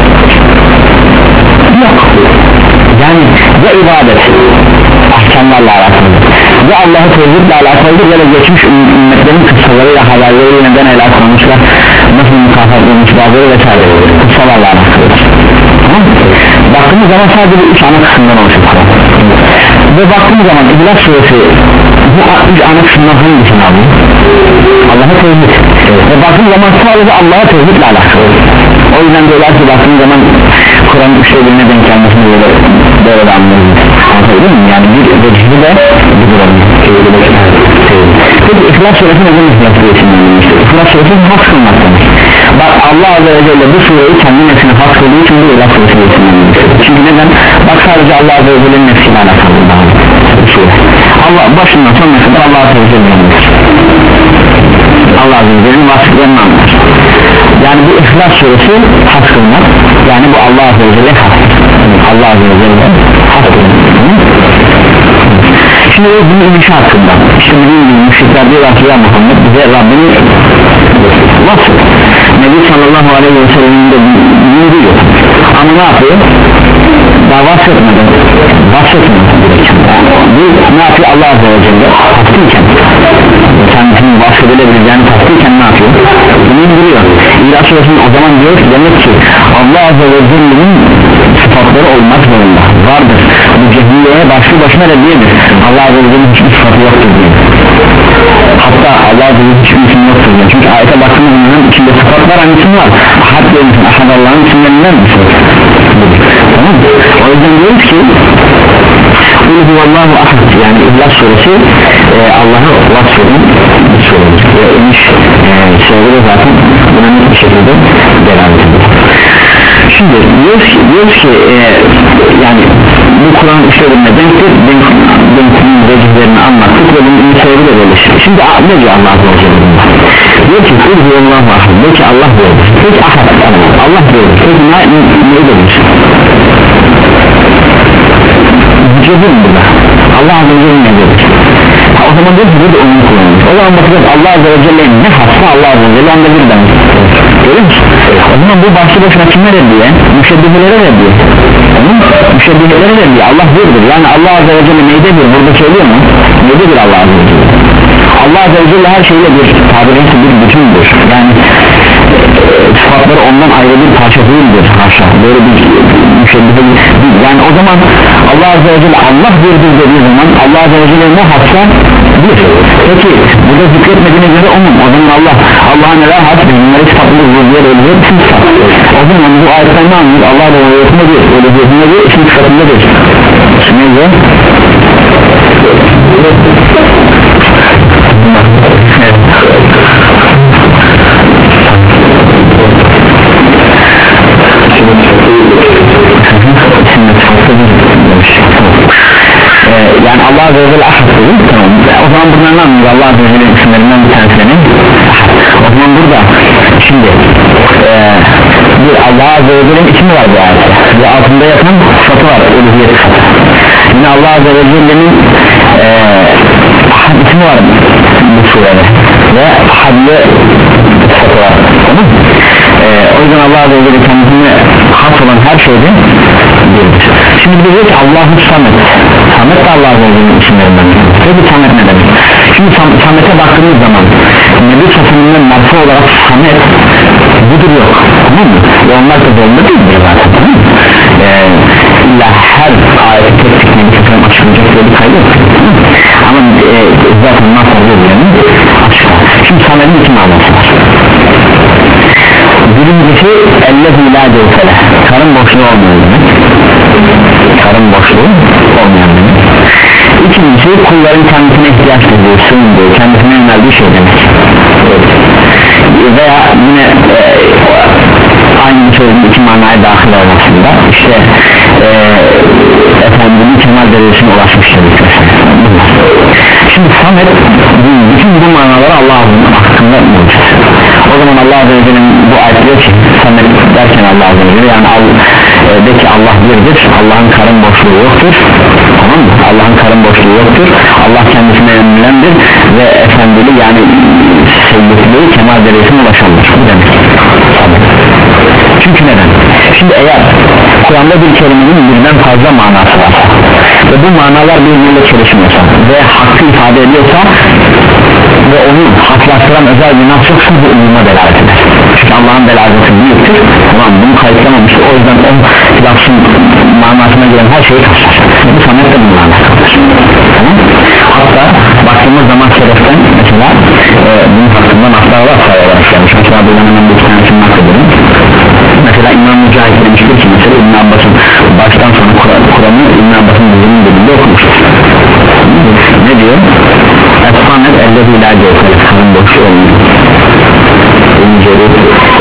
Yok yani ya ibadet ahkamlarla alakalı ya Allah'ı tevhidle alakalıdır ya da geçmiş ümmetlerin kıssalarıyla haberleriyle neden el atmamışlar nasıl mükafat olmuş bazıları vesaire kıssalarla alakalıdır tamam baktığımız zaman sadece bu üç ana kısımdan oluşur ve baktığımız zaman İhlas suresi bu üç ana kısımdan hangisini alıyor? Allah'a tevhid. Ve baktığımız zaman sadece Allah'a tevhidle alakalı. O yüzden diyorlar ki baktığımız zaman Kur'an'ın üçte birine denk gelmesini böyle böyle de anlıyoruz. Anladın mı? Yani bir vecihli de bir durumda. Peki İhlas suresi neden İhlas suresi denilmiştir? İhlas suresi hak kılmak demek. Bak Allah Azze ve Celle bu sureyi kendi nefsine hak kıldığı için bu İhlas suresi denilmiştir. Çünkü neden? Bak sadece Allah Azze ve Celle'nin nefsiyle alakalı Allah başından sonuna kadar Allah'a tevhid edilmiştir. Allah Azze ve Celle'nin vasıflarını anlar. Yani bu İhlas suresi hak kılmak, yani bu Allah Azze ve Celle hak. Allah Azze ve Celle hak kılmak. Şimdi bunun inişi hakkında işte bizim gibi müşrikler diyorlar ki ya Muhammed bize Rabbini vasıf Nebi sallallahu aleyhi ve sellem'in de buyuruyor ama ne yapıyor? Daha vasfetmeden vasfetmeden bu ne yapıyor Allah Azze ve Celle hakkıyken kendisinin vasfedilebileceğini hakkıyken ne yapıyor? Bunu indiriyor. İlaç olsun o zaman diyor ki demek ki Allah Azze ve Celle'nin sıfatları olmak zorunda vardır. Bu cehilleye başlı başına reddiyedir. Allah Azze ve Celle'nin hiçbir sıfatı yoktur diyor. Hatta Allah Azze ve Celle'nin hiçbir isim yoktur diyor. Çünkü ayete baktığımız zaman içinde sıfat var, hangi isim var? Ahad diyor musun? Ahad Allah'ın isimlerinden mi? Tamam mı? O yüzden diyoruz ki Kulhu Allahu Ahad, yani İhlas suresi e, Allah'a vasfedin bir suredir ve iniş e, surede zaten buna net bir şekilde beraber ediyor. Şimdi diyoruz ki, diyoruz ki e, yani bu Kur'an işlerine denktir, denklinin vecihlerini anlattık ve bunun inşaları da böyle. Şimdi ne diyor Allah Azze ve Celle? Diyor ki Kulhu Allahu Ahad, diyor ki Allah diyordur. Peki Ahad, Allah diyordur. Peki ne, ne diyordur? Vücudun burada Allah Azze ve Celle ne diyor? Ha, o zaman diyor ki burada onu kullanmış. O zaman bakacağız Allah Azze ve Celle'nin ne hassa Allah Azze ve Celle onda bir ben. Görüyor musun? O zaman bu başlı başına kimler ediyor? Müşebbihelere ediyor. Müşebbihelere ediyor. Allah birdir. Yani Allah Azze ve Celle neyde bir? Burada söylüyor mu? Neyde bir Allah Azze ve Celle? Allah Azze ve Celle her şeyle bir tabirisi bir bütündür. Yani sıfatları ondan ayrı bir parça değildir. Haşa. Böyle bir müşebbihe değil. Yani o zaman Allah Azze ve Celle Allah birdir dediği zaman Allah Azze ve Celle ne hassa? Bir. Peki burada zikretmediğine göre onun. O zaman Allah Allah'a neler hassa? Bunları sıfatlı vurguya ölüyor. O zaman bu ayetten ne anlıyor? Allah da ölüyetinde bir. Ölüyetinde bir. İsim sıfatında bir. Ne diyor? Yani Allah Azze ve Celle ahad değil, tamam. O zaman buradan ne anlıyor? Allah Azze ve Celle'nin isimlerinden bir tanesinin ahad. O zaman burada şimdi e, bir Allah Azze ve Celle'nin ismi var bu ayette ve altında yatan sıfatı var, uluhiyet sıfatı. Yine Allah Azze ve Celle'nin e, ahad ismi var bu surede ve ahadlı sıfatı var, tamam mı? E, o yüzden Allah Azze ve Celle kendisine has olan her şeyde birdir. Şimdi diyor ki Allahu Samet. Samet de Allah Azze ve Celle'nin isimlerinden. Peki Samet ne demek? Şimdi Sam- Samet'e baktığımız zaman Nebi Safir'in marfa olarak Samet budur yok, tamam mı? Ve onlar da zorunda değildir zaten, tamam mı? Ee, illa her ayeti tek tek Nebi Safir'in açılacak diye bir kaydı yok, tamam mı? Ama e, zaten nasıl oluyor açıklar. Şimdi Samet'in iki manası var. Birincisi ellezî lâ cevfele, karın boşluğu olmuyor demek. Karın boşluğu olmayan demek. İkincisi kulların kendisine ihtiyaç duyduğu, sığındığı, kendisine yöneldiği şey demek. Veya yine e, aynı sözün iki manaya dahil olmasında işte e, efendinin kemal derecesine ulaşmıştır. Şimdi Samet bütün bu manaları Allah'ın hakkında mevcut. O zaman Allah Azze ve Celle'nin bu ayet diyor ki Samet derken Allah Azze ve Celle yani e, de ki Allah birdir, Allah'ın karın boşluğu yoktur, tamam mı? Allah'ın karın boşluğu yoktur, Allah kendisine yönelendir ve efendili yani sevgililiği kemal derecesine ulaşandır. Bu demek. Çünkü neden? Şimdi eğer Kur'an'da bir kelimenin birden fazla manası var ve bu manalar birbiriyle çelişmiyorsa ve hakkı ifade ediyorsa ve onu haklaştıran özel bir nas yoksa bu umuma delalet eder. Çünkü Allah'ın delaleti büyüktür, tamam bunu kayıtlamamıştır, o yüzden o lafın ellezi la cevfele karın boşu olmuyor incelik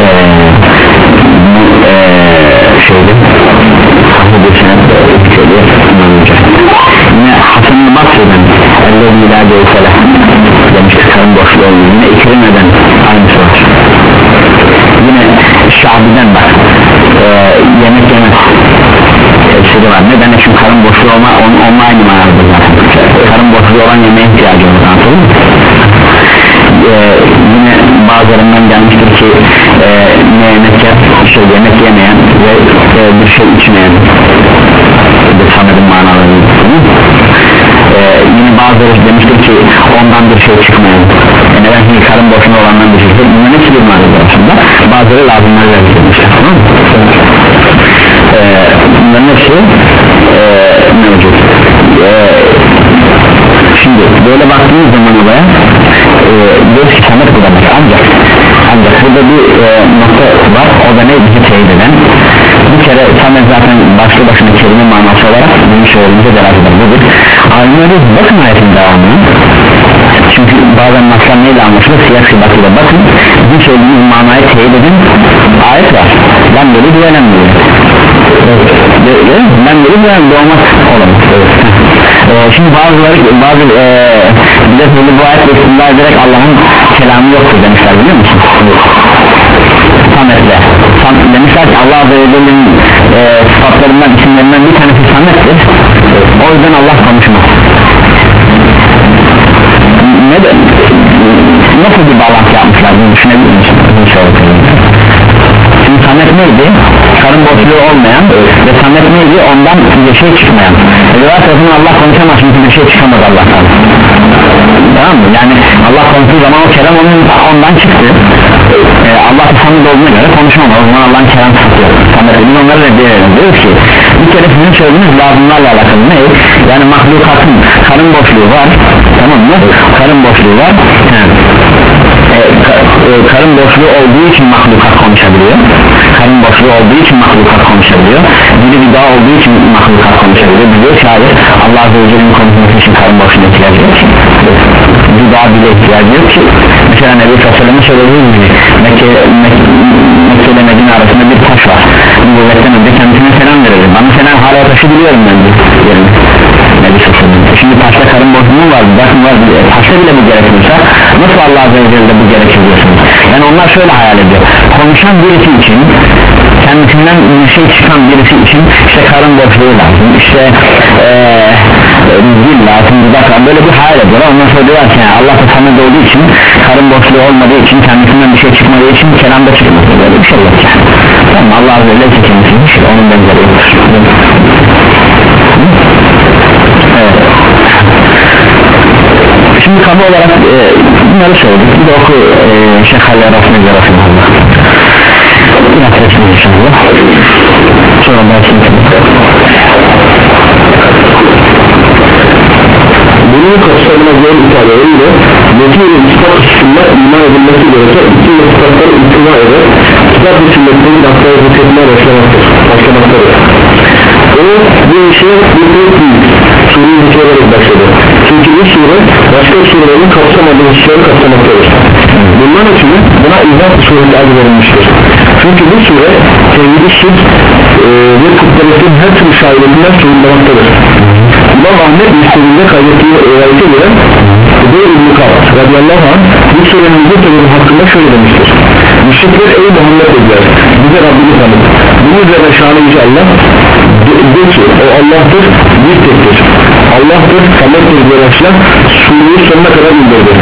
bu şeyde sahih bir senette söylüyor yine Hasan-ı Basri'den ellezi la cevfele demiştir karın boşu olmuyor yine İkrime'den aynısı var yine Şabi'den bak e, yemek yemez tefsiri var neden çünkü karın boşluğu olma onun, onun aynı manada zaten karın boşluğu olan yemeğe ihtiyacı olur anladın mı? Ee, yine bazılarından gelmiştir ki e, ne yemek yer, şey yemek yemeyen ve e, bir şey içmeyen de sanırım manaları ee, yine bazıları demiştir ki ondan bir şey çıkmayan e, neden ki karın boşluğu olandan bir şey bunların hepsi bir manada aslında bazıları lazımları vermiştir tamam mı? Ee, bunların hepsi e, mevcut e, şimdi böyle baktığımız zaman olaya e, diyoruz ki samet bu demek ancak ancak burada bir e, nokta var o da ne bizi teyit eden bir kere samet zaten başlı başına kelime manası olarak bunu söyleyince dereceden budur alimleri bakın ayetin devamını çünkü bazen naslar neyle anlaşılır siyah sıbatıyla bakın bizim söylediğimiz manayı teyit eden ayet var lan böyle güvenemiyor ben böyle güven doğmak olamaz ee, şimdi bazıları bazı e, bize böyle bu ayetle istimdar ederek Allah'ın kelamı yoktur demişler biliyor musun? Samet'le demişler ki Allah Azze ve Celle'nin e, sıfatlarından isimlerinden bir tanesi Samet'tir o yüzden Allah konuşmaz neden? Nasıl bir bağlantı yapmışlar bunu düşünebilir misin? Şimdi Samet neydi? Karın boşluğu olmayan ve Samet neydi? Ondan bir şey çıkmayan Rivayet tarafından Allah konuşamaz çünkü bir şey çıkamaz Allah'tan tamam mı? Yani Allah konuştuğu zaman o kelam onun, ondan çıktı ee, Allah Samet olduğuna göre konuşamaz o zaman Allah'ın kelam tutuyor Samet'in onları reddedelim diyoruz ki bir kere sizin söylediğiniz lazımlarla alakalı ne? Yani mahlukatın karın boşluğu var tamam mı? Karın boşluğu var yani e, ka, e, karın boşluğu olduğu için mahlukat konuşabiliyor karın boşluğu olduğu için mahlukat konuşabiliyor biri bir daha olduğu için mahlukat konuşabiliyor biliyor ki hayır Allah Azze ve Celle'nin konuşması için karın boşluğuna ihtiyacı yok ki bir daha bile ihtiyacı yok ki mesela Nebi Sallallahu söylediği gibi Mekke, Mekke, Mekke ile Medine arasında bir taş var bu kuvvetten önce kendisine selam verir bana selam hala taşı biliyorum ben diye Nebi Sallallahu şimdi taşta karın boşluğu var bakın var taşta bile bu gerekiyorsa nasıl Allah Azze ve Celle'de bu gerekir diyorsunuz yani onlar şöyle hayal ediyor konuşan birisi için kendisinden bir şey çıkan birisi için işte karın boşluğu lazım işte ee, dil lazım dudak lazım böyle bir hayal ediyorlar ondan sonra diyorlar ki yani Allah Teala olduğu için karın boşluğu olmadığı için kendisinden bir şey çıkmadığı için kelamda çıkmaz böyle bir şey yok yani tamam Allah Azze ve Celle kendisi onun benzeri yoktur evet şimdi kaba olarak e, bunları söyledik bir de oku e, Şeyh Halil Rahmetli Rahmetullah biraz resmi inşallah sonra başlayalım bunun kapsamına göre ifadeleriyle netiyle ispat sünnet iman edilmesi gerekir bütün ispatları ikna eder kitap ve sünnetleri lafları zikretmeye başlamaktadır başlamaktadır o bu işe bir büyük büyük sureyi zikrederek başladı çünkü bu sure başka surelerin kapsamadığı işleri kapsamaktadır bundan ötürü buna izah suresi adı verilmiştir çünkü bu sure tevhid-i şirk e, ve kutlamasının her türlü şahidetinden sorumlamaktadır İmam Ahmet Müslüm'ünde kaydettiği rivayete göre Ubey İbn-i Kavas radıyallahu anh bu surenin bu tevhid hakkında şöyle demiştir müşrikler ey Muhammed dediler bize Rabbini tanıt bunun üzerine şanı yüce Allah de ki o Allah'tır bir tektir Allah'tır samettir diye başlar sureyi sonuna kadar indirdi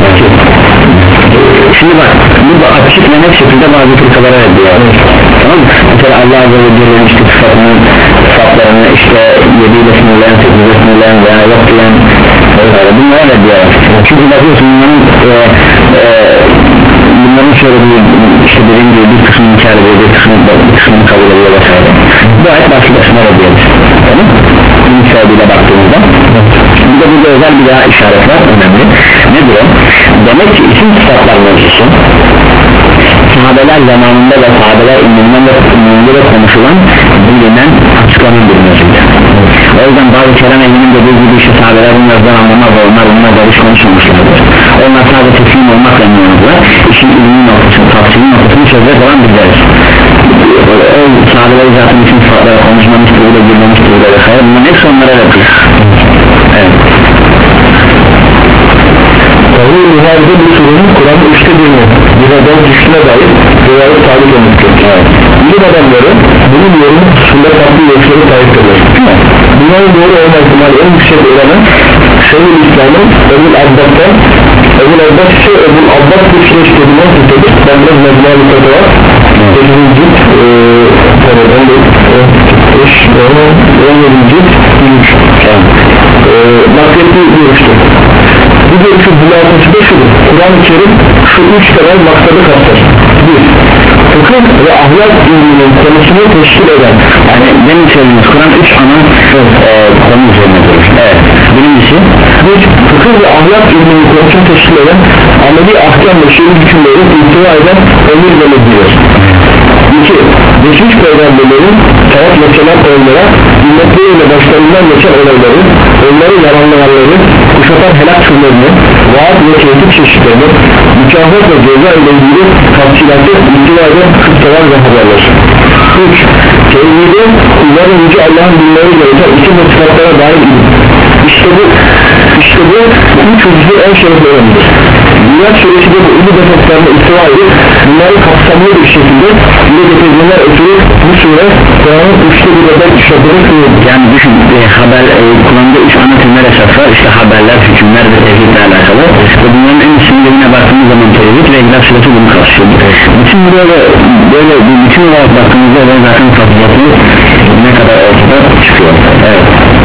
şimdi bak burada açık ve net şekilde bazı fırkalara ediyor tamam mı? Mesela Allah Azze ve Celle'nin işte sıfatının sıfatlarını işte yediyle sınırlayan sekiziyle sınırlayan veya yok diyen bunlara ediyor çünkü bakıyorsun bunların e, e, bunların söylediği işte dediğim gibi bir kısmını inkar ediyor bir kısmını, bir kısmını kabul ediyor vesaire bu ayet başlı başına ediyor tamam mı? bunun sebebiyle baktığımızda bir de burada özel bir daha işaret var önemli nedir o? Demek ki isim sıfatlar mevzusu sahabeler zamanında ve sahabeler ümminden ve ümminden de konuşulan bilinen açıklanan bir mevzudur o yüzden bazı kelam ehlinin dediği gibi işte sahabeler bunlardan anlamaz onlar bunlar barış konuşmamışlardır onlar sadece teslim olmakla inanıyorlar. İşin ilmi noktasını, tafsili noktasını çözecek olan bizleriz. O sahabeleri zaten bütün sıfatlara konuşmamıştır, burada girmemiştir, burada vesaire, bunların hepsi onlara yapıyor. Evet. Tabi müharide bu sorunun Kur'an'ın üçte birini bir adam düştüğüne dair rivayet sabit olmuştur. Evet. Bilim adamları bunun yorumu hususunda farklı görüşleri sahip eder. Bunların doğru olma ihtimali en yüksek olanı Şeyhül İslam'ın Ebu'l Abbas'tan Ebu'l Abbas ise Ebu'l Abbas bir süreç dediğinden tutudur. Ben biraz mecmua bir katı var. sekizinci cilt tabi on yedinci cilt üç naklettiği görüştür. Bu görüşün hülatası da şudur: Kur'an-ı Kerim şu üç temel maksadı kapsar. Bir, fıkıh ve ahlak ilminin konusunu teşkil eden, yani benim söylediğimiz Kur'an üç ana e, konu üzerine durur. Evet. Birincisi, üç, fıkıh ve ahlak ilminin konusunu teşkil eden ameli ahkam ve şiir hükümleri ihtiva eden emir ve nedir. İki, geçmiş peygamberlerin hayat yaşanan olaylara, ümmetleriyle başlarından geçen olayları, onları yalanlayanları, kuşatan helak türlerini, vaat ve tehdit çeşitlerini, mükafat ve ceza ile ilgili tafsilatı ihtiva eden kıttalar ve haberler. Üç, tevhide kulların yüce Allah'ın dinleri gereken isim ve sıfatlara dair ilim. İşte bu, işte bu üç hususu en şerefli önemlidir. Dünya suresi de bu ilim defeklerine ihtiva edip bunları kapsamlı bir şekilde dile getirdiğinden ötürü bu sure Kur'an'ın üçte bir adet şadırı kıyır. Yani düşün, e, haber e, kullandığı üç ana temel esas var. İşte haberler, hükümler ve tevhidle alakalı ve bunların en üstünlerine baktığımız zaman tevhid ve ilah suresi bunu kapsıyor. Bütün böyle böyle bütün olarak baktığımızda zaten fazileti ne kadar ortada çıkıyor. Evet.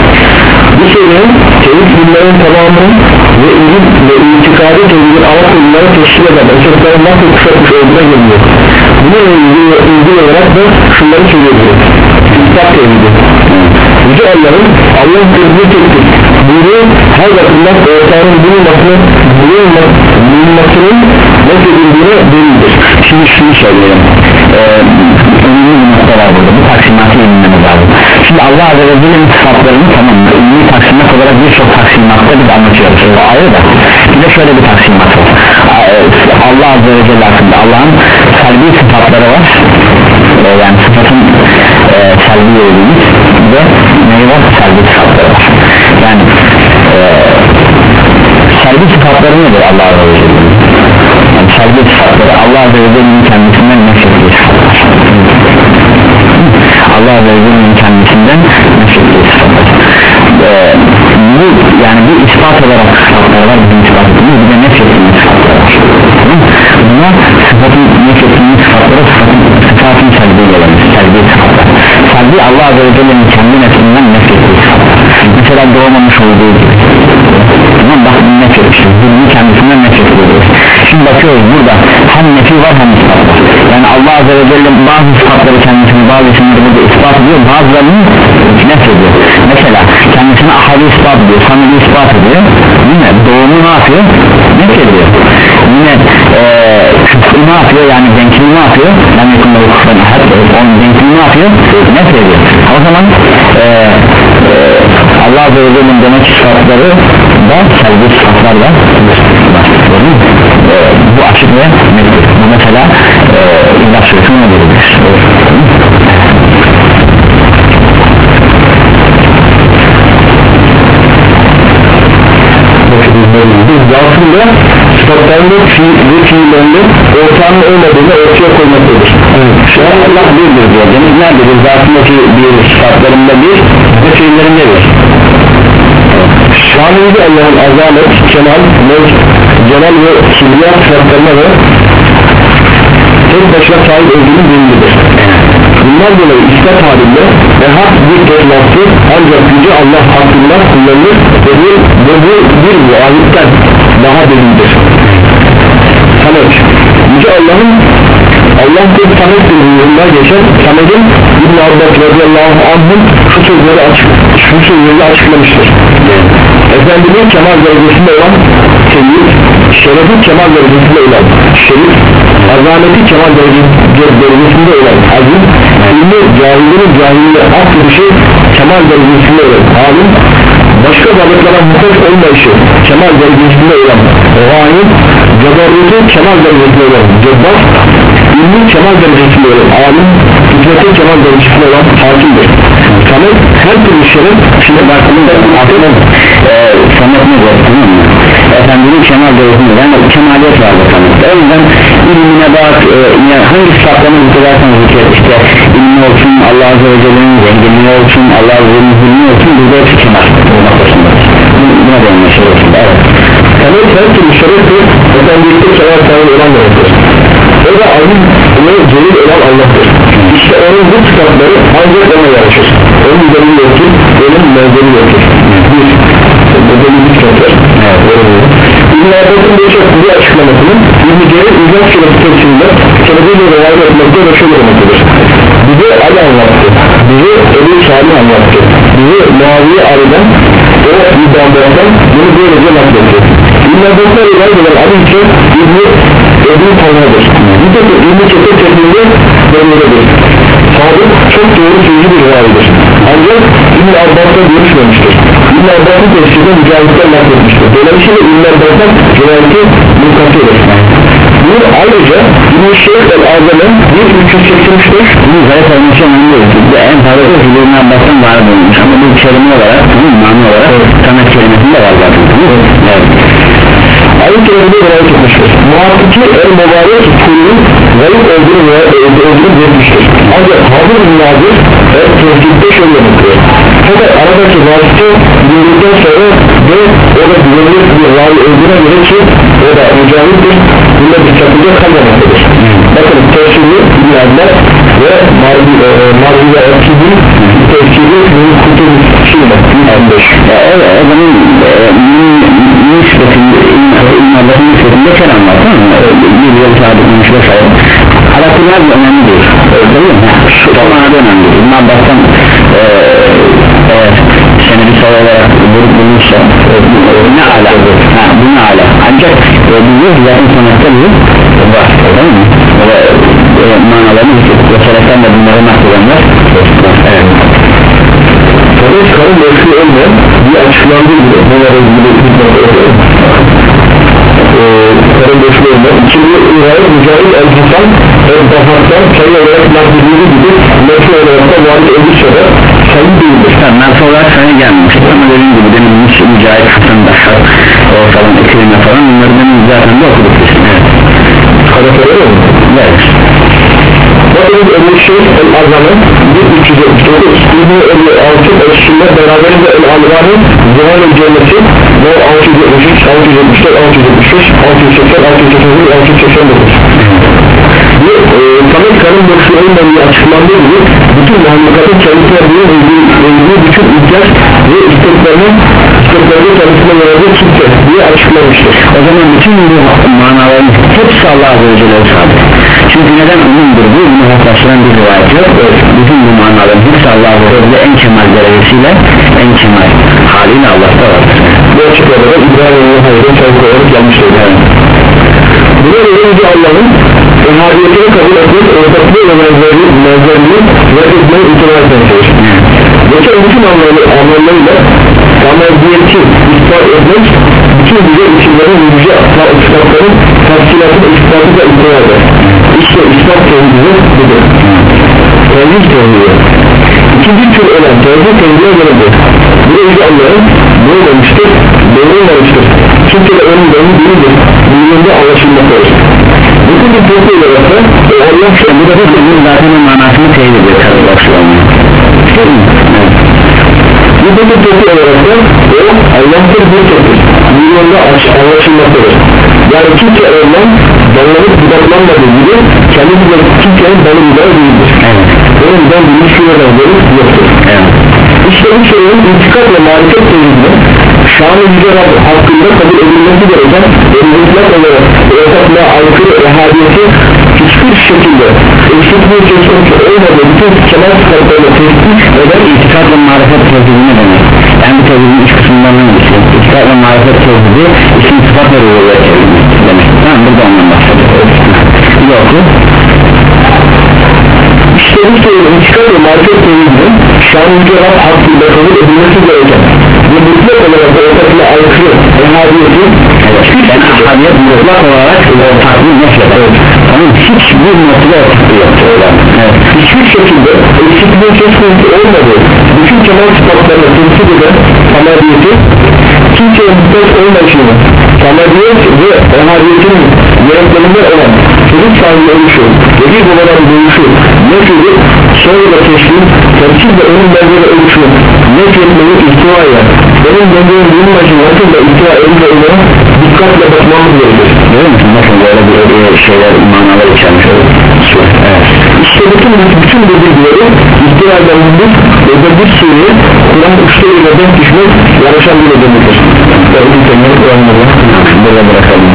Bu surenin tevhid ilimlerin tamamının ve ilim ve itikadi tevhidin ana konuları teşkil eden esasların nasıl kuşatmış olduğuna geliyor. Bununla ilgili, ilgili olarak da şunları söylüyoruz: İspat tevhidi, yüce Allah'ın Allah'ın tevhidi tektir buyruğu her bakımdan ortağının bulunmasını bulunmasının nefredildiğine delildir. Şimdi şunu söyleyelim, ee, önemli bir nokta var burada, bu taksimatı inmemiz lazım. Şimdi Allah Azze ve Celle'nin sıfatlarını tamam mı, ilmi taksimat olarak birçok taksimatta biz anlatıyoruz, o ayrı da bir de şöyle bir taksimat var. Allah Azze ve Celle hakkında Allah'ın selbi sıfatları var, ee, yani sıfatın e, selbi yoluyuz ve neyi var, selbi sıfatları var. Yani e, selbi sıfatları nedir Allah Azze ve Celle'nin? Yani selbi sıfatları Allah Azze ve Celle'nin kendisinden nefrettiği sıfatlar. Allah Azze ve Celle'nin kendisinden nefrettiği sıfatlar. Ee, bu yani bir ispat olarak sıfatlar var, bizim ispat ettiğimiz bir de nefrettiğimiz sıfatlar var. Buna sıfatın nefrettiğimiz sıfatları sıfatın, sıfatın selbi olan selbi sıfatlar. Selbi Allah Azze ve Celle'nin kendi nefsinden nefrettiği sıfatlar. Mesela doğmamış olduğu gibi. Tamam, bak nefretmiştir, bunu kendisinden nefrettiği. Şimdi bakıyoruz burada hem nefi var hem ispat var. Yani Allah Azze ve Celle bazı sıfatları kendisini, bazı isimleri burada ispat ediyor, bazılarını nefrediyor. Mesela kendisine ahadi ispat ediyor, samimi ispat ediyor. Yine doğumu ne yapıyor? Nefrediyor. Yine küfrü ne yapıyor? Yani denkliği ne yapıyor? Ben yakında bu küfrün ahad, onun denkliği ne yapıyor? Nefrediyor. O zaman e, e, Allah Azze ve Celle'nin demek sıfatları da selvi sıfatlar da e, bu açık ve nettir. Bu mesela e, İlah Suresi'ne ne verilir? Biz zatında sıfatlarında ve fiillerini ortağının olmadığını ortaya koymaktadır. Şu an Allah birdir diyor. Deniz nerededir? Zatındaki bir, sıfatlarında bir ve fiillerinde bir. Şanlıca Allah'ın azamet, kemal, mevz, celal ve kibriya sıfatlarına ve tek başına sahip olduğunu bilgidir. Bunlar dolayı ispat halinde ve hak bir toplantı ancak yüce Allah hakkında kullanılır ve bu, ve bu bir muayitten daha delildir. Samet, yüce Allah'ın Allah bir Samet'tir buyruğunda geçen Samet'in İbn-i Abbas radıyallahu anh'ın şu sözleri açık, şu sözleri açıklamıştır. Efendinin kemal derecesinde olan seyyid, şerefi kemal derecesinde olan şerif, azameti kemal derecesinde olan azim, ilmi cahilinin cahilliğe aklı bir şey kemal derecesinde olan alim, başka varlıklara muhtaç olmayışı kemal derecesinde olan gayet, cebareti kemal derecesinde olan cebbar, ilmi kemal derecesinde olan alim, hikmeti kemal derecesinde olan hakimdir. Samet her türlü şeyin şimdi baktığında aklına e, Samet ne diyor, tamam mı? Efendinin kemal derecesinde yani kemaliyet vardı Samet'te. O yüzden ilmine bak, e, yani hangi sıfatlarını zikederseniz zikret, işte ilmi olsun, Allah Azze ve Celle'nin zenginliği olsun, Allah Azze ve Celle'nin ilmi olsun, burada hepsi kemal noktasında. Buna değinme şey olsun, evet. Samet her türlü şereftir, efendilikte kemal sahibi olan demektir. O da alim ve celil olan Allah'tır. İşte onun bu sıfatları ancak ona yaraşır. Onun üzerinde yoktur, onun mevzeli yoktur. Bir, bedeli bir sıfatlar. İbn-i Abbas'ın birçok bir açıklamasının İbn-i Celil İzah Şeref'i tepsinde sebebiyle rivayet etmekte ve şöyle olmaktadır. Bize Ali anlattı, bize Ebu Salih anlattı, bize Muaviye Ali'den, o İbn-i Abbas'tan bunu böylece nakletti. İbn-i Abbas'tan rivayet eden Ali ise İbn-i Ebu Talha'dır. Nitekim İbn-i Çetin tekniğinde böyledir. Sadık çok doğru sözcü bir rivayettir. Ancak İbn-i Abbas'la görüşmemiştir. İbn-i Abbas'ın tefsirinde mücahitler nakletmiştir. Dolayısıyla İbn-i Abbas'tan rivayeti mülkatıyoruz. Bunu ayrıca İbn-i Şeyh el-Azam'ın bin üç yüz seksen üçte Bunu zayıf olması önemli değil. Bizde en fazla da İbn-i Abbas'tan var bulunmuş ama bu kelime olarak, mani olarak evet. Samet kelimesinde var zaten. Evet. Ayet kelimede rivayet etmiştir. Muhakkiki el-Mübarek kulun zayıf olduğunu olduğunu belirtmiştir. Ancak Hazır bin Nazir el-Tevkid'de şöyle yapıyor. Fakat aradaki vasıtı bildiğinden sonra ve o da güvenilir bir ravi olduğuna göre ki o da mücahittir, bunda bir sakınca kalmamaktadır. Bakın tefsiri İbn-i ve Marzi'de Erkid'in tefsiri Kutubu Şilme on beş. Evet, o zaman nispetinde İbn-i nispetinde kelam var, tamam mı? Bir yıl sabitmiş ve sayın Harakırlar da önemli değil, değil mi? Şu zamanada önemli değil. İbn-i Abbas'tan senedi sayı olarak vurup bulunursa ne ala, ha, bu ne ala? Ancak biliyoruz zaten sonuçta bir var, değil mi? Ve manalarını hissettik ve seleften de bunları nakledenler. Evet. Samet karın boşluğu olmayan bir açıklandığı gibi bunlara ilgili karın boşluğu olmayan ikinci rivayet Mücahit el-Hasan el-Bahak'tan sayı olarak nakledildiği gibi meşru olarak da varlık edilse de sayı değildir. Mersi olarak sayı gelmiş ama dediğim gibi demin Mücahit Hasan Bahak o falan ekleme falan bunları demin zaten de okuduk biz. Kadar öyle mi? Evet. Bakınız Ebu Şeyh el-Azam'ın bin üç yüz yetmiş dokuz İbn-i Ebu altı ölçüsünde beraberinde el-Alvan'ın Zuhal-ı Cenneti ve altı yüz yetmiş üç, altı yüz yetmiş dört, altı yüz yetmiş beş, altı yüz seksen, altı yüz seksen bir, altı yüz seksen dokuz ve e, Samet karın boşluğu olmadığı açıklandığı gibi bütün mahlukatın kendisine verildiği bütün ihtiyaç ve isteklerinin isteklerinin kendisine verildiği kimse diye açıklamıştır. O zaman bütün bu manaların hepsi Allah Azze ve Celle'ye sabit. Çünkü neden umumdur bu? Bunu hafifleştiren bir rivayet yok. Evet. Bütün bu manaların hepsi Allah Azze ve Celle en kemal derecesiyle en kemal haliyle Allah'ta vardır. Bu açıklamada İbrahim'in hayırın çabuk olarak gelmiştir. Yani. Buna göre Yüce Allah'ın ehadiyetini kabul etmek, ortaklığı ve mevzerliği reddetmeyi itibar etmektedir. Geçen bütün anlamlarıyla tamamiyeti ispat etmek, bütün güzel isimlerin ve yüce sıfatların tafsilatı ispatı da itibardır. İşte ispat tevhidi budur. Tevhid tevhidi. İkinci tür olan tevhid tevhidine göredir. Bu da Yüce Allah'ın böylemiştir, böylemiştir. Çünkü de onun beni değildir, bildiğinde anlaşılmaktadır. Bütün bir tevhid olarak da Allah şu an bu da bir zaten o manasını tevhid ediyor tabi başlığına. Bu da bir tevhid olarak da o Allah'tır bir tevhid, milyonda anlaşılmaktadır. Yani kimse ondan dallanıp budaklanmadığı gibi kendi gibi kimsenin dalı budağı değildir. Evet. O yüzden bir şuradan verip yoktur. Evet. İşte bu şeyin intikam ve marifet tevhidine şan-ı yüce Rab hakkında kabul edilmesi gereken mutlak olarak ortaklığa aykırı ehadiyeti hiçbir şekilde eksikliği kesinlikle olmadığı bütün kemal sıfatlarıyla tespit eden itikad ve marifet tevhidi ne demek? Yani bu tevhidin üç kısımdan hangisi? İtikad ve marifet tevhidi isim sıfat ve rüviyet tevhidi demek. Tamam, burada ondan bahsediyoruz. Bir de oku. İşte bu şeyin intikam ve marifet tevhidinin şan-ı yüce Rab hakkında kabul edilmesi gereken ve mutlak olarak İttihariyet mutlak olarak takdir nefyeder onun hiçbir motive ortaklığı yoktur evet. Hiçbir şekilde eksikliği söz konusu olmadı bütün kemal sıfatlarını temsil eden samadiyeti kimseye muhtaç olmayışını samadiyet ve ehadiyetinin yönetlerinden olan çocuk sahibi oluşu ve bir babaların doğuşu nefyedi sonra da teşkil temsil ve onun benzeri oluşu nefyetmeyi ihtivaya onun benzeri bunun acı nasıl da ihtiva elinde olarak dikkatle bakmamız gerekir değil mi? Nasıl böyle bir şeyler manalar içermiş olur evet. İşte bütün, bütün bu bilgileri ihtivardan bulur ve bir sürü Kur'an uçlarıyla denk düşmek yarışan bir ödemektir. Burada bırakalım.